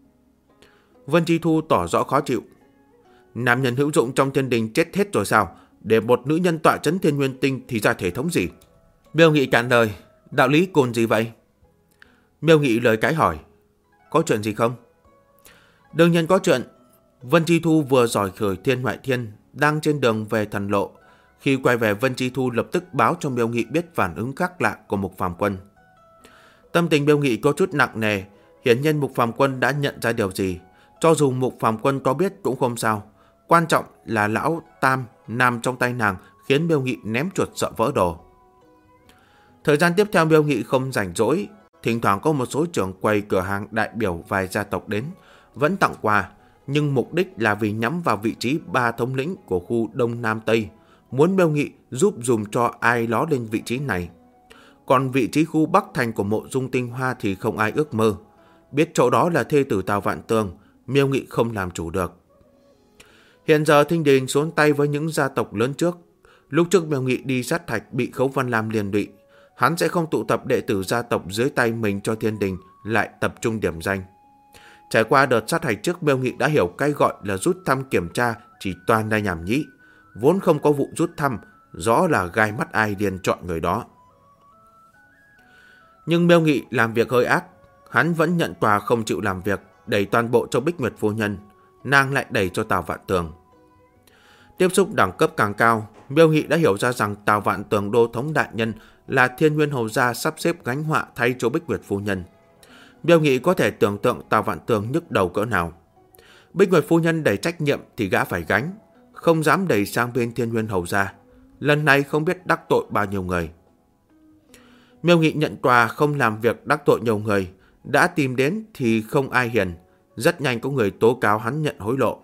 Vân Chi Thu tỏ rõ khó chịu. Nam nhân hữu dụng trong thiên đình chết hết rồi sao? Để một nữ nhân tọa trấn Thiên Nguyên Tinh thì ra thể thống gì? Miêu Nghị cạn lời. Đạo lý cồn gì vậy? Miêu Nghị lời cãi hỏi. Có chuyện gì không? Đương nhiên có chuyện. Vân Chi Thu vừa giỏi khởi Thiên Ngoại Thiên, đang trên đường về Thần Lộ. Khi quay về, Vân Chi Thu lập tức báo cho Miêu Nghị biết phản ứng khác lạ của Mục Phàm Quân. Tâm tình Miêu Nghị có chút nặng nề. Hiển nhiên Mục Phàm Quân đã nhận ra điều gì. Cho dù Mục Phàm Quân có biết cũng không sao. Quan trọng là lão Tam nằm trong tay nàng khiến Miêu Nghị ném chuột sợ vỡ đồ. Thời gian tiếp theo Miêu Nghị không rảnh rỗi. Thỉnh thoảng có một số trưởng quầy cửa hàng đại biểu vài gia tộc đến, vẫn tặng quà, nhưng mục đích là vì nhắm vào vị trí 3 thống lĩnh của khu Đông Nam Tây, muốn Miêu Nghị giúp dùm cho ai ló lên vị trí này. Còn vị trí khu Bắc Thành của mộ Dung Tinh Hoa thì không ai ước mơ. Biết chỗ đó là thê tử Tào Vạn Tường, Miêu Nghị không làm chủ được. Hiện giờ Thinh Đình xuống tay với những gia tộc lớn trước. Lúc trước Miêu Nghị đi sát thạch bị Khấu Văn Lam liền lụy. Hắn sẽ không tụ tập đệ tử gia tộc dưới tay mình cho Thiên Đình lại tập trung điểm danh. Trải qua đợt sát hạch trước, Miêu Nghị đã hiểu cái gọi là rút thăm kiểm tra chỉ toàn là nhảm nhí. Vốn không có vụ rút thăm, rõ là gai mắt ai liền chọn người đó. Nhưng Miêu Nghị làm việc hơi ác. Hắn vẫn nhận quà không chịu làm việc, đẩy toàn bộ cho Bích Nguyệt phu nhân. Nàng lại đẩy cho Tào Vạn Tường. Tiếp xúc đẳng cấp càng cao, Miêu Nghị đã hiểu ra rằng Tào Vạn Tường đô thống đại nhân là Thiên Nguyên hầu gia sắp xếp gánh họa thay cho Bích Nguyệt phu nhân. Miêu Nghị có thể tưởng tượng Tào Vạn Tường nhức đầu cỡ nào. Bích Nguyệt phu nhân đẩy trách nhiệm thì gã phải gánh, không dám đẩy sang bên Thiên Nguyên hầu gia. Lần này không biết đắc tội bao nhiêu người. Miêu Nghị nhận quà không làm việc đắc tội nhiều người, đã tìm đến thì không ai hiền. Rất nhanh có người tố cáo hắn nhận hối lộ.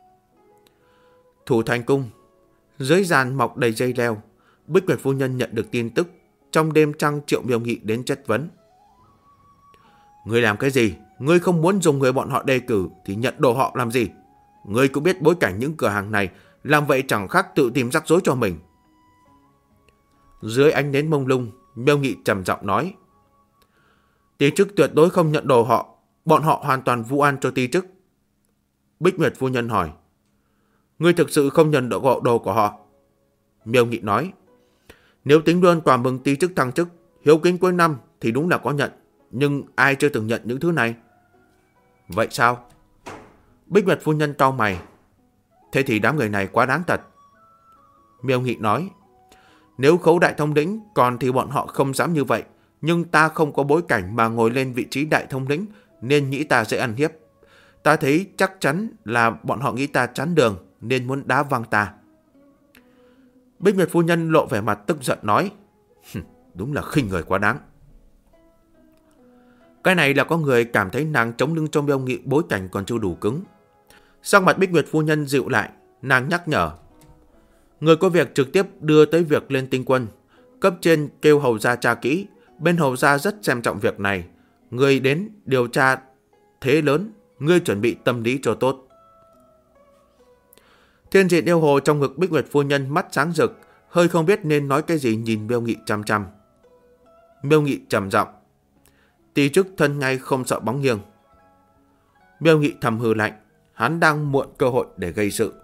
Thủ Thành Cung, dưới giàn mọc đầy dây leo, Bích Nguyệt phu nhân nhận được tin tức. Trong đêm trăng triệu Miêu Nghị đến chất vấn. Ngươi làm cái gì? Ngươi không muốn dùng người bọn họ đề cử thì nhận đồ họ làm gì? Ngươi cũng biết bối cảnh những cửa hàng này, làm vậy chẳng khác tự tìm rắc rối cho mình. Dưới ánh nến mông lung, Miêu Nghị trầm giọng nói. Ti chức tuyệt đối không nhận đồ họ. Bọn họ hoàn toàn vu oan cho ti chức. Bích Nguyệt phu nhân hỏi. Ngươi thực sự không nhận đồ của họ? Miêu Nghị nói. Nếu tính luôn quà mừng ti chức thăng chức, hiếu kính cuối năm thì đúng là có nhận. Nhưng ai chưa từng nhận những thứ này? Vậy sao? Bích Nguyệt phu nhân cau mày. Thế thì đám người này quá đáng thật. Miêu Nghị nói, nếu Khấu đại thống lĩnh còn thì bọn họ không dám như vậy, nhưng ta không có bối cảnh mà ngồi lên vị trí đại thống lĩnh nên nghĩ ta dễ ăn hiếp. Ta thấy chắc chắn là bọn họ nghĩ ta chắn đường nên muốn đá văng ta. Bích Nguyệt phu nhân lộ vẻ mặt tức giận nói, đúng là khinh người quá đáng. Cái này là có người cảm thấy nàng chống lưng cho Miêu Nghị bối cảnh còn chưa đủ cứng. Sắc mặt Bích Nguyệt phu nhân dịu lại, nàng nhắc nhở, người có việc trực tiếp đưa tới việc lên tinh quân. Cấp trên kêu hầu gia tra kỹ, bên hầu gia rất xem trọng việc này. Người đến điều tra thế lớn, ngươi chuẩn bị tâm lý cho tốt. Thiên Diện yêu hồ trong ngực Bích Nguyệt phu nhân mắt sáng rực, hơi không biết nên nói cái gì nhìn Miêu Nghị chăm chăm. Miêu Nghị trầm giọng, tỷ chức thân ngay không sợ bóng nghiêng. Miêu Nghị thầm hừ lạnh, hắn đang muộn cơ hội để gây sự.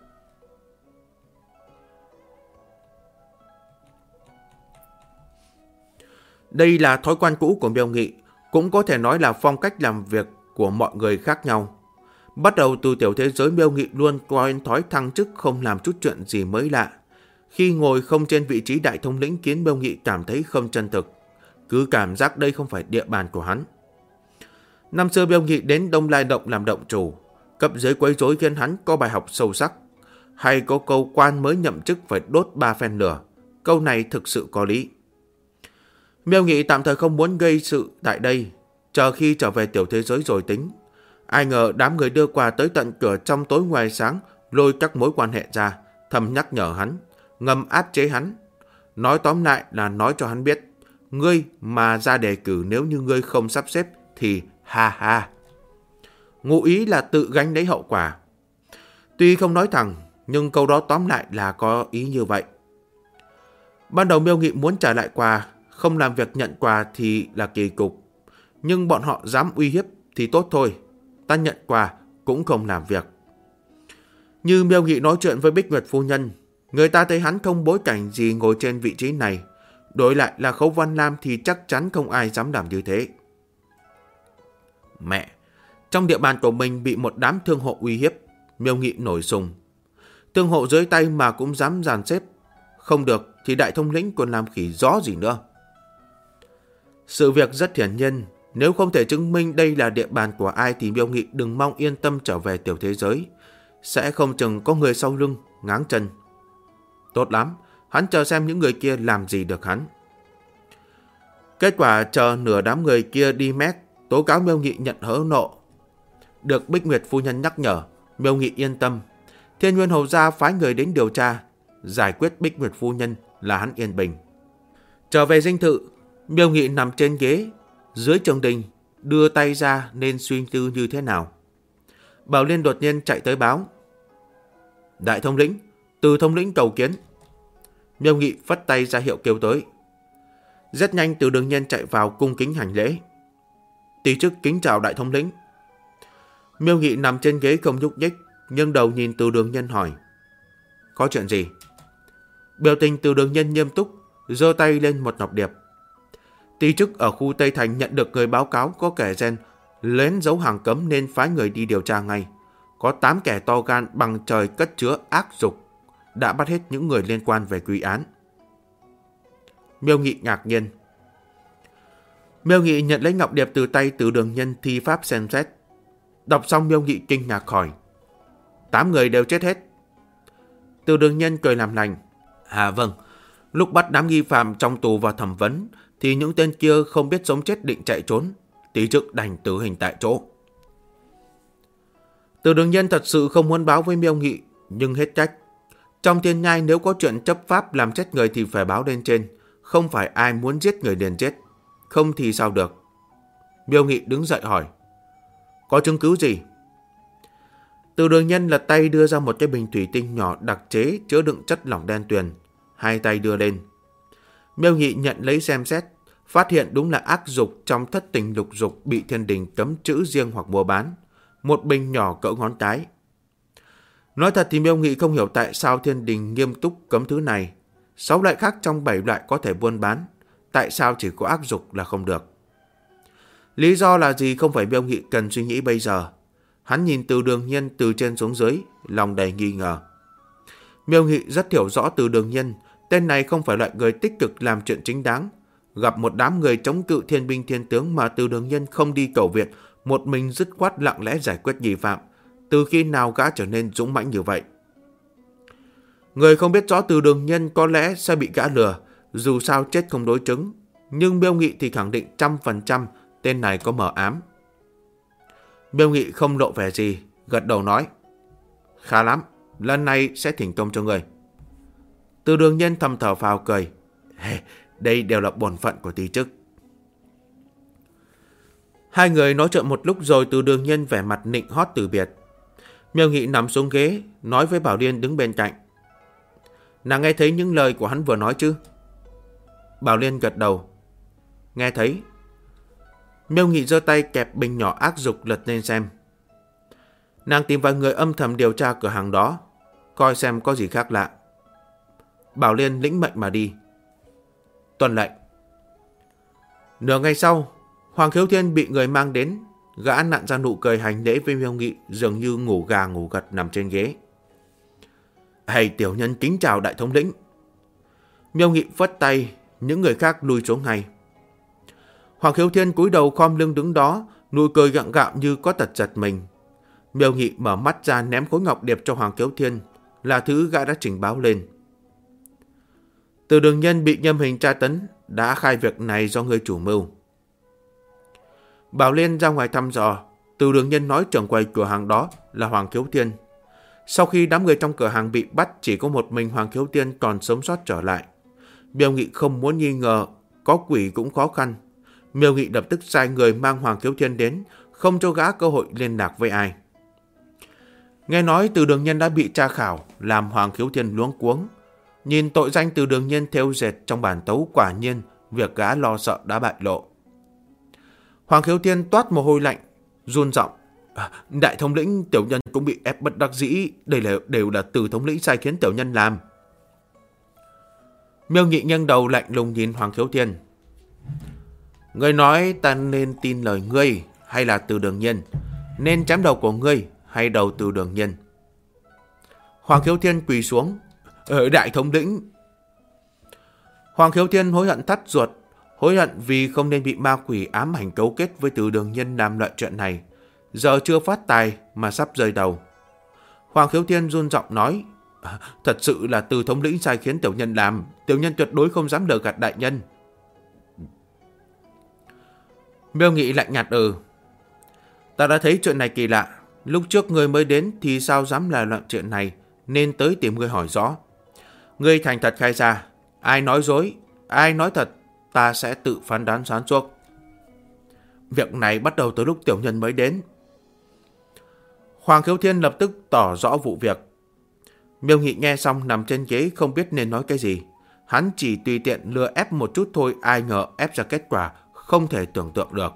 Đây là thói quen cũ của Miêu Nghị, cũng có thể nói là phong cách làm việc của mọi người khác nhau. Bắt đầu từ tiểu thế giới, Miêu Nghị luôn coi thói thăng chức không làm chút chuyện gì mới lạ. Khi ngồi không trên vị trí đại thống lĩnh khiến Miêu Nghị cảm thấy không chân thực, cứ cảm giác đây không phải địa bàn của hắn. Năm xưa Miêu Nghị đến Đông Lai Động làm động chủ, cấp dưới quấy rối khiến hắn có bài học sâu sắc. Hay có câu quan mới nhậm chức phải đốt 3 phen lửa, câu này thực sự có lý. Miêu Nghị tạm thời không muốn gây sự tại đây, chờ khi trở về tiểu thế giới rồi tính. Ai ngờ đám người đưa quà tới tận cửa trong tối ngoài sáng, lôi các mối quan hệ ra, thầm nhắc nhở hắn, ngầm áp chế hắn. Nói tóm lại là nói cho hắn biết, ngươi mà ra đề cử nếu như ngươi không sắp xếp thì ha ha. Ngụ ý là tự gánh lấy hậu quả. Tuy không nói thẳng, nhưng câu đó tóm lại là có ý như vậy. Ban đầu Miêu Nghị muốn trả lại quà, không làm việc nhận quà thì là kỳ cục. Nhưng bọn họ dám uy hiếp thì tốt thôi, ta nhận quà cũng không làm việc. Như Miêu Nghị nói chuyện với Bích Nguyệt phu nhân, người ta thấy hắn không bối cảnh gì ngồi trên vị trí này. Đổi lại là Khấu Văn Lam thì chắc chắn không ai dám làm như thế. Mẹ, trong địa bàn của mình bị một đám thương hộ uy hiếp, Miêu Nghị nổi sùng. Thương hộ dưới tay mà cũng dám dàn xếp. Không được thì đại thống lĩnh còn làm khỉ gió gì nữa. Sự việc rất hiển nhiên, nếu không thể chứng minh đây là địa bàn của ai thì Miêu Nghị đừng mong yên tâm trở về tiểu thế giới. Sẽ không chừng có người sau lưng ngáng chân. Tốt lắm, hắn chờ xem những người kia làm gì được hắn. Kết quả chờ nửa đám người kia đi mét, tố cáo Miêu Nghị nhận hớ nộ. Được Bích Nguyệt phu nhân nhắc nhở, Miêu Nghị yên tâm. Thiên Nguyên hầu gia phái người đến điều tra, giải quyết Bích Nguyệt phu nhân là hắn yên bình. Trở về dinh thự, Miêu Nghị nằm trên ghế dưới trường đình, đưa tay ra nên suy tư như thế nào. Bảo Liên đột nhiên chạy tới báo, đại thống lĩnh, từ thống lĩnh cầu kiến. Miêu Nghị phất tay ra hiệu kêu tới. Rất nhanh Từ Đường Nhân chạy vào cung kính hành lễ. Tỷ chức kính chào đại thống lĩnh. Miêu Nghị nằm trên ghế không nhúc nhích, nhưng đầu nhìn Từ Đường Nhân hỏi, có chuyện gì? Biểu tình Từ Đường Nhân nghiêm túc, giơ tay lên một ngọc điệp. Tỷ chức ở khu Tây Thành nhận được người báo cáo có kẻ gen lén giấu hàng cấm nên phái người đi điều tra ngay. Có 8 kẻ to gan bằng trời cất chứa ác dục, đã bắt hết những người liên quan về quy án. Miêu Nghị ngạc nhiên. Miêu Nghị nhận lấy ngọc điệp từ tay Từ Đường Nhân thi pháp xem xét. Đọc xong Miêu Nghị kinh ngạc hỏi, 8 người đều chết hết? Từ Đường Nhân cười làm lành. À vâng, lúc bắt đám nghi phạm trong tù vào thẩm vấn thì những tên kia không biết sống chết định chạy trốn, tỷ chức đành tử hình tại chỗ. Từ Đường Nhân thật sự không muốn báo với Miêu Nghị, nhưng hết cách. Trong thiên nhai nếu có chuyện chấp pháp làm chết người thì phải báo lên trên, không phải ai muốn giết người liền chết, không thì sao được. Miêu Nghị đứng dậy hỏi, có chứng cứ gì? Từ Đường Nhân lật tay đưa ra một cái bình thủy tinh nhỏ đặc chế chứa đựng chất lỏng đen tuyền, hai tay đưa lên. Miêu Nghị nhận lấy xem xét, phát hiện đúng là ác dục trong thất tình lục dục bị thiên đình cấm trữ riêng hoặc mua bán, một bình nhỏ cỡ ngón cái. Nói thật thì Miêu Nghị không hiểu tại sao thiên đình nghiêm túc cấm thứ này. 6 loại khác trong 7 loại có thể buôn bán, tại sao chỉ có ác dục là không được? Lý do là gì không phải Miêu Nghị cần suy nghĩ bây giờ. Hắn nhìn Từ Đường Nhân từ trên xuống dưới, lòng đầy nghi ngờ. Miêu Nghị rất hiểu rõ Từ Đường Nhân, tên này không phải loại người tích cực làm chuyện chính đáng. Gặp một đám người chống cự thiên binh thiên tướng mà Từ Đường Nhân không đi cầu viện, một mình dứt khoát lặng lẽ giải quyết nghi phạm. Từ khi nào gã trở nên dũng mãnh như vậy? Người không biết rõ Từ Đường Nhân có lẽ sẽ bị gã lừa, dù sao chết không đối chứng. Nhưng Miêu Nghị thì khẳng định 100% tên này có mờ ám. Miêu Nghị không lộ vẻ gì, gật đầu nói: khá lắm, lần này sẽ thỉnh công cho người. Từ Đường Nhân thầm thở phào cười: đây đều là bổn phận của ty chức. Hai người nói chuyện một lúc rồi Từ Đường Nhân vẻ mặt nịnh hót từ biệt. Miêu Nghị nằm xuống ghế, nói với Bảo Liên đứng bên cạnh: nàng nghe thấy những lời của hắn vừa nói chứ? Bảo Liên gật đầu: nghe thấy. Miêu Nghị giơ tay kẹp bình nhỏ ác dục lật lên xem. Nàng tìm vài người âm thầm điều tra cửa hàng đó, coi xem có gì khác lạ. Bảo Liên lĩnh mệnh mà đi. Tuân lệnh. Nửa ngày sau, Hoàng Khiếu Thiên bị người mang đến. Gã nặn ra nụ cười hành lễ với Miêu Nghị, dường như ngủ gà ngủ gật nằm trên ghế. Hay tiểu nhân kính chào đại thống lĩnh. Miêu Nghị phất tay, những người khác lui xuống ngay. Hoàng Khiếu Thiên cúi đầu khom lưng đứng đó, nụ cười gượng gạo như có tật giật mình. Miêu Nghị mở mắt ra ném khối ngọc điệp cho Hoàng Khiếu Thiên, là thứ gã đã trình báo lên. Từ Đường Nhân bị nhâm hình tra tấn, đã khai việc này do người chủ mưu. Bảo Liên ra ngoài thăm dò, Từ Đường Nhân nói trưởng quầy cửa hàng đó là Hoàng Khiếu Thiên. Sau khi đám người trong cửa hàng bị bắt, chỉ có một mình Hoàng Khiếu Thiên còn sống sót trở lại. Miêu Nghị không muốn nghi ngờ, có quỷ cũng khó khăn. Miêu Nghị lập tức sai người mang Hoàng Khiếu Thiên đến, không cho gã cơ hội liên lạc với ai. Nghe nói Từ Đường Nhân đã bị tra khảo, làm Hoàng Khiếu Thiên luống cuống. Nhìn tội danh Từ Đường Nhân thêu dệt trong bản tấu, quả nhiên việc gã lo sợ đã bại lộ. Hoàng Khiếu Thiên toát mồ hôi lạnh, run giọng: đại thống lĩnh, tiểu nhân cũng bị ép bất đắc dĩ, đây đều là Từ thống lĩnh sai khiến tiểu nhân làm. Miêu Nghị nghiêng đầu lạnh lùng nhìn Hoàng Khiếu Thiên: ngươi nói ta nên tin lời ngươi hay là Từ Đường Nhân? Nên chém đầu của ngươi hay đầu Từ Đường Nhân? Hoàng Khiếu Thiên quỳ xuống: đại thống lĩnh. Hoàng Khiếu Thiên hối hận thắt ruột, hối hận vì không nên bị ma quỷ ám ảnh cấu kết với Từ Đường Nhân làm loại chuyện này. Giờ chưa phát tài mà sắp rơi đầu. Hoàng Khiếu Thiên run giọng nói: thật sự là Từ thống lĩnh sai khiến tiểu nhân làm, tiểu nhân tuyệt đối không dám lừa gạt đại nhân. Miêu Nghị lạnh nhạt: ta đã thấy chuyện này kỳ lạ, lúc trước ngươi mới đến thì sao dám làm loạn chuyện này, nên tới tìm ngươi hỏi rõ. Ngươi thành thật khai ra, ai nói dối, ai nói thật, ta sẽ tự phán đoán sáng suốt. Việc này bắt đầu từ lúc tiểu nhân mới đến. Hoàng Khiếu Thiên lập tức tỏ rõ vụ việc. Miêu Nghị nghe xong nằm trên ghế không biết nên nói cái gì. Hắn chỉ tùy tiện lừa ép một chút thôi, ai ngờ ép ra kết quả không thể tưởng tượng được.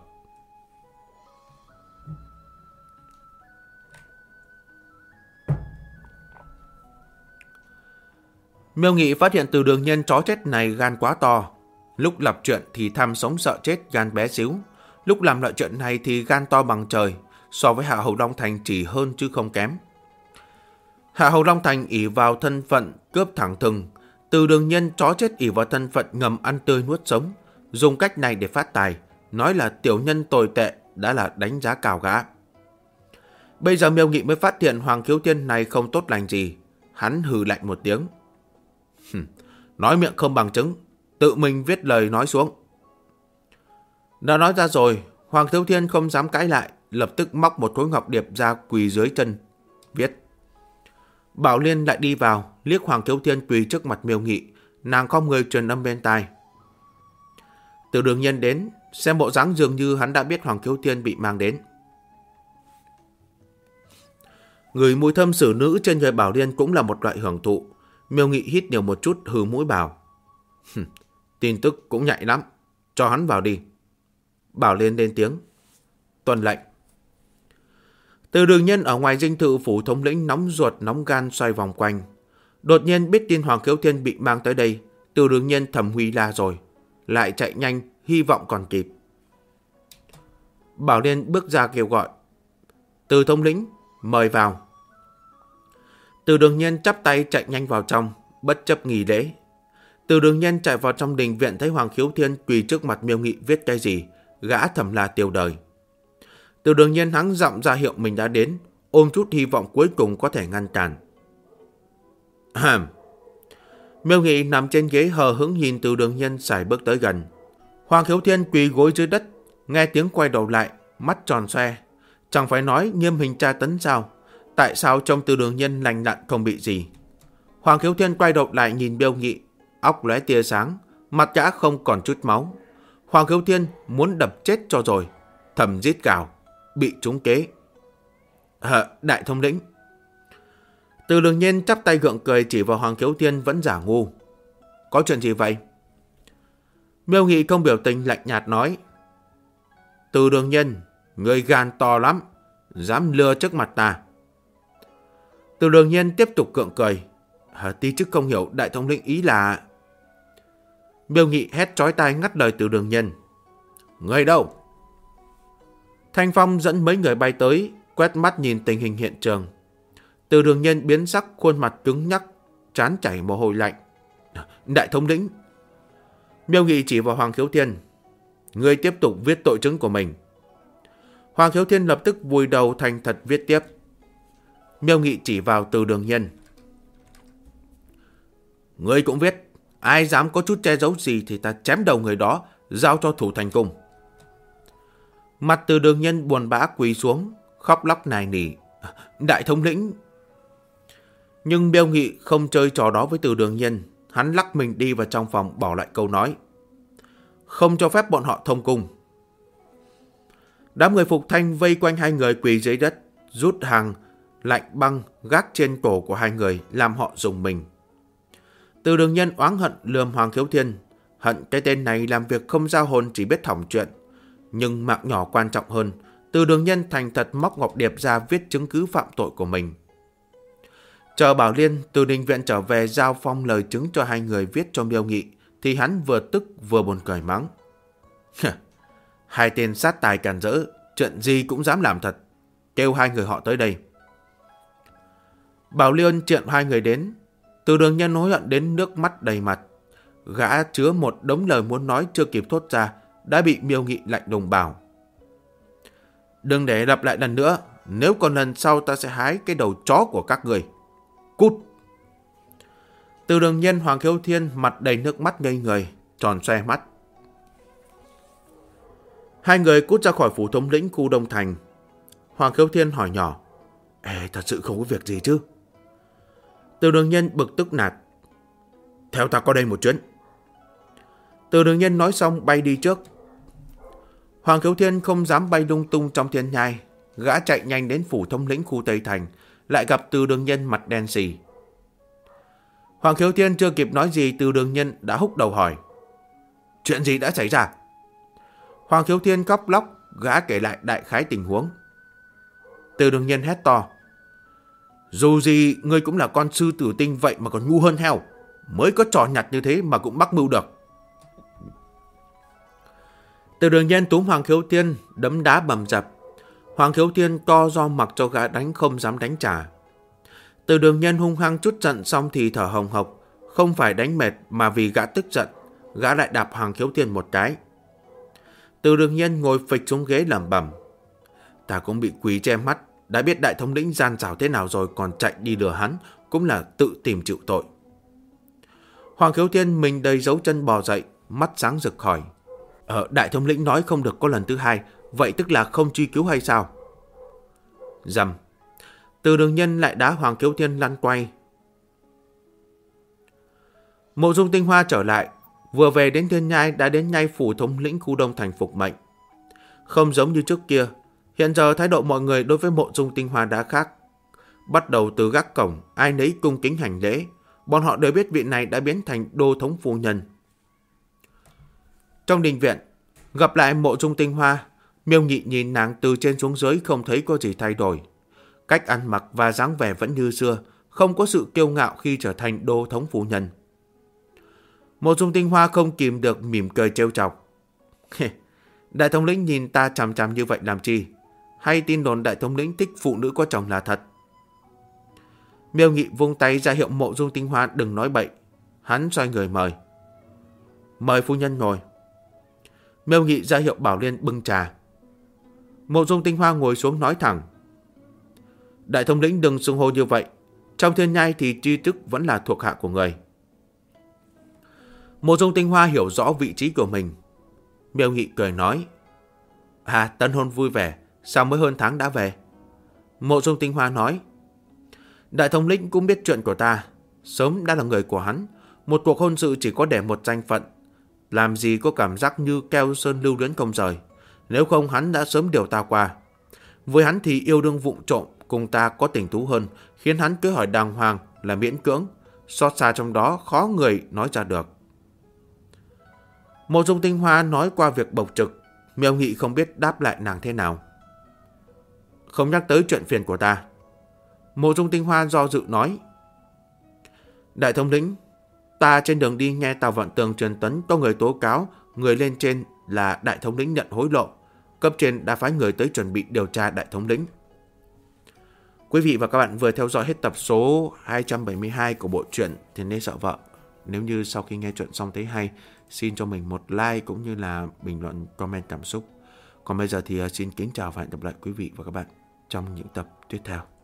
Miêu Nghị phát hiện Từ Đường Nhân chó chết này gan quá to. Lúc lập chuyện thì tham sống sợ chết, gan bé xíu. Lúc làm loại chuyện này thì gan to bằng trời. So với Hạ Hầu Long Thành chỉ hơn chứ không kém. Hạ Hầu Long Thành ỷ vào thân phận cướp thẳng thừng. Từ Đường Nhân chó chết ỷ vào thân phận ngầm ăn tươi nuốt sống. Dùng cách này để phát tài, nói là tiểu nhân tồi tệ, đã là đánh giá cao gã. Bây giờ Miêu Nghị mới phát hiện Hoàng Khiếu Thiên này không tốt lành gì. Hắn hừ lạnh một tiếng: nói miệng không bằng chứng, tự mình viết lời nói xuống. Đã nói ra rồi, Hoàng Khiếu Thiên không dám cãi lại, lập tức móc một khối ngọc điệp ra quỳ dưới chân, viết. Bảo Liên lại đi vào, liếc Hoàng Khiếu Thiên quỳ trước mặt Miêu Nghị, nàng khom người truyền âm bên tai. Từ Đường Nhân đến, xem bộ dáng dường như hắn đã biết Hoàng Khiếu Thiên bị mang đến. Người mùi thơm xử nữ trên người Bảo Liên cũng là một loại hưởng thụ. Miêu Nghị hít nhiều một chút, hừ mũi bảo: tin tức cũng nhạy lắm, cho hắn vào đi. Bảo Liên lên tiếng: tuân lệnh. Từ Đường Nhân ở ngoài dinh thự phủ thống lĩnh nóng ruột nóng gan xoay vòng quanh. Đột nhiên biết tin Hoàng Khiếu Thiên bị mang tới đây, Từ Đường Nhân thầm huy la rồi, lại chạy nhanh, hy vọng còn kịp. Bảo Liên bước ra kêu gọi: Từ thống lĩnh, mời vào. Từ Đường Nhiên chắp tay chạy nhanh vào trong, bất chấp nghi lễ. Từ Đường Nhiên chạy vào trong đình viện thấy Hoàng Khiếu Thiên quỳ trước mặt Miêu Nghị viết cái gì, gã thầm là tiêu đời. Từ Đường Nhiên hắng giọng ra hiệu mình đã đến, ôm chút hy vọng cuối cùng có thể ngăn cản. Miêu Nghị nằm trên ghế hờ hững nhìn Từ Đường Nhiên sải bước tới gần. Hoàng Khiếu Thiên quỳ gối dưới đất, nghe tiếng quay đầu lại, mắt tròn xoe. Chẳng phải nói nghiêm hình tra tấn sao? Tại sao trông Từ Đường Nhiên lành lặn không bị gì? Hoàng Khiếu Thiên quay đầu lại nhìn Miêu Nghị, óc lóe tia sáng, mặt gã không còn chút máu. Hoàng Khiếu Thiên muốn đập chết cho rồi, thầm rít gào, bị trúng kế. Đại thống lĩnh. Từ Đường Nhiên chắp tay gượng cười chỉ vào Hoàng Khiếu Thiên vẫn giả ngu. Có chuyện gì vậy? Miêu Nghị không biểu tình lạnh nhạt nói. Từ Đường Nhiên, người gan to lắm, dám lừa trước mặt ta. Từ Đường Nhiên tiếp tục gượng cười. Tí chức không hiểu đại thống lĩnh ý là... Miêu Nghị hét chói tai ngắt lời Từ Đường Nhiên. Người đâu? Thanh Phong dẫn mấy người bay tới, quét mắt nhìn tình hình hiện trường. Từ Đường Nhiên biến sắc, khuôn mặt cứng nhắc, trán chảy mồ hôi lạnh. Đại thống lĩnh. Miêu Nghị chỉ vào Hoàng Khiếu Thiên. Người tiếp tục viết tội chứng của mình. Hoàng Khiếu Thiên lập tức vùi đầu thành thật viết tiếp. Miêu Nghị chỉ vào Từ Đường Nhiên. Người cũng viết. Ai dám có chút che giấu gì thì ta chém đầu người đó, giao cho thủ thành cung. Mặt Từ Đường Nhiên buồn bã quỳ xuống, khóc lóc nài nỉ. Đại thống lĩnh. Nhưng Miêu Nghị không chơi trò đó với Từ Đường Nhiên. Hắn lắc mình đi vào trong phòng bỏ lại câu nói. Không cho phép bọn họ thông cung. Đám người Phục Thanh vây quanh hai người quỳ dưới đất, rút hàng lạnh băng gác trên cổ của hai người làm họ rùng mình. Từ Đường Nhiên oán hận lườm Hoàng Khiếu Thiên. Hận cái tên này làm việc không ra hồn, chỉ biết hỏng chuyện. Nhưng mạng nhỏ quan trọng hơn. Từ Đường Nhiên thành thật móc ngọc điệp ra viết chứng cứ phạm tội của mình. Chờ Bảo Liên từ đình viện trở về giao phong lời chứng cho hai người viết cho Miêu Nghị, thì hắn vừa tức vừa buồn cười mắng. Hai tên sát tài càn rỡ, chuyện gì cũng dám làm thật. Kêu hai người họ tới đây. Bảo Liên triệu hai người đến. Từ Đường Nhiên hối hận đến nước mắt đầy mặt. Gã chứa một đống lời muốn nói chưa kịp thốt ra, đã bị Miêu Nghị lạnh lùng bảo. Đừng để lặp lại lần nữa, nếu còn lần sau ta sẽ hái cái đầu chó của các người. Cút! Từ Đường Nhiên, Hoàng Khiếu Thiên mặt đầy nước mắt ngây người, tròn xoe mắt. Hai người cút ra khỏi phủ thống lĩnh khu Đông Thành. Hoàng Khiếu Thiên hỏi nhỏ. Thật sự không có việc gì chứ? Từ Đường Nhiên bực tức nạt. Theo ta qua đây một chuyến. Từ Đường Nhiên nói xong bay đi trước. Hoàng Khiếu Thiên không dám bay lung tung trong thiên nhai. Gã chạy nhanh đến phủ thống lĩnh khu Tây Thành, lại gặp Từ Đường Nhiên mặt đen xì. Hoàng Khiếu Thiên chưa kịp nói gì, Từ Đường Nhiên đã húc đầu hỏi. Chuyện gì đã xảy ra? Hoàng Khiếu Thiên khóc lóc, gã kể lại đại khái tình huống. Từ Đường Nhiên hét to. Dù gì, ngươi cũng là con sư tử tinh vậy mà còn ngu hơn heo. Mới có trò nhặt như thế mà cũng mắc mưu được. Từ Đường Nhiên túm Hoàng Khiếu Thiên, đấm đá bầm dập. Hoàng Khiếu Thiên to do mặc cho gã đánh không dám đánh trả. Từ Đường Nhiên hung hăng chút giận xong thì thở hồng hộc. Không phải đánh mệt mà vì gã tức giận, gã lại đạp Hoàng Khiếu Thiên một cái. Từ Đường Nhiên ngồi phịch xuống ghế lẩm bẩm. Ta cũng bị quỷ che mắt, đã biết đại thống lĩnh gian xảo thế nào rồi còn chạy đi lừa hắn, cũng là tự tìm chịu tội. Hoàng Khiếu Thiên mình đầy dấu chân bò dậy, mắt sáng rực hỏi. Đại thống lĩnh nói không được có lần thứ hai, vậy tức là không truy cứu hay sao? Dầm. Từ Đường Nhiên lại đá Hoàng Khiếu Thiên lăn quay. Mộ Dung Tinh Hoa trở lại, vừa về đến thiên nhai đã đến nhai phủ thống lĩnh khu Đông Thành phục mệnh. Không giống như trước kia, hiện giờ thái độ mọi người đối với Mộ Dung Tinh Hoa đã khác. Bắt đầu từ gác cổng, ai nấy cung kính hành lễ, bọn họ đều biết vị này đã biến thành đô thống phu nhân. Trong đình viện, gặp lại Mộ Dung Tinh Hoa, Miêu Nghị nhìn nàng từ trên xuống dưới không thấy có gì thay đổi. Cách ăn mặc và dáng vẻ vẫn như xưa, không có sự kiêu ngạo khi trở thành đô thống phu nhân. Mộ Dung Tinh Hoa không kìm được mỉm cười trêu chọc. Đại thống lĩnh nhìn ta chằm chằm như vậy làm chi? Hay tin đồn đại thống lĩnh thích phụ nữ có chồng là thật? Miêu Nghị vung tay ra hiệu Mộ Dung Tinh Hoa đừng nói bậy. Hắn xoay người mời. Mời phu nhân ngồi. Miêu Nghị ra hiệu Bảo Liên bưng trà. Mộ Dung Tinh Hoa ngồi xuống nói thẳng. Đại thống lĩnh đừng xưng hô như vậy. Trong thiên nhai thì tri thức vẫn là thuộc hạ của người. Mộ Dung Tinh Hoa hiểu rõ vị trí của mình. Miêu Nghị cười nói. Tân hôn vui vẻ, sao mới hơn tháng đã về? Mộ Dung Tinh Hoa nói. Đại thống lĩnh cũng biết chuyện của ta, sớm đã là người của hắn. Một cuộc hôn sự chỉ có để một danh phận, làm gì có cảm giác như keo sơn lưu luyến không rời. Nếu không hắn đã sớm điều ta qua. Với hắn thì yêu đương vụng trộm cùng ta có tình thú hơn, khiến hắn cứ hỏi đàng hoàng là miễn cưỡng. Xót xa trong đó khó người nói ra được. Mộ Dung Tinh Hoa nói qua việc bộc trực. Miêu Nghị không biết đáp lại nàng thế nào. Không nhắc tới chuyện phiền của ta. Mộ Dung Tinh Hoa do dự nói. Đại thống lĩnh, ta trên đường đi nghe Tào Vận Tường truyền tấn có người tố cáo người lên trên là đại thống lĩnh nhận hối lộ. Cấp trên đã phái người tới chuẩn bị điều tra đại thống lĩnh. Quý vị và các bạn vừa theo dõi hết tập số 272 của bộ truyện Thiền Nê Sợ Vợ. Nếu như sau khi nghe chuyện xong thấy hay, xin cho mình một like cũng như là bình luận, comment cảm xúc. Còn bây giờ thì xin kính chào và hẹn gặp lại quý vị và các bạn trong những tập tiếp theo.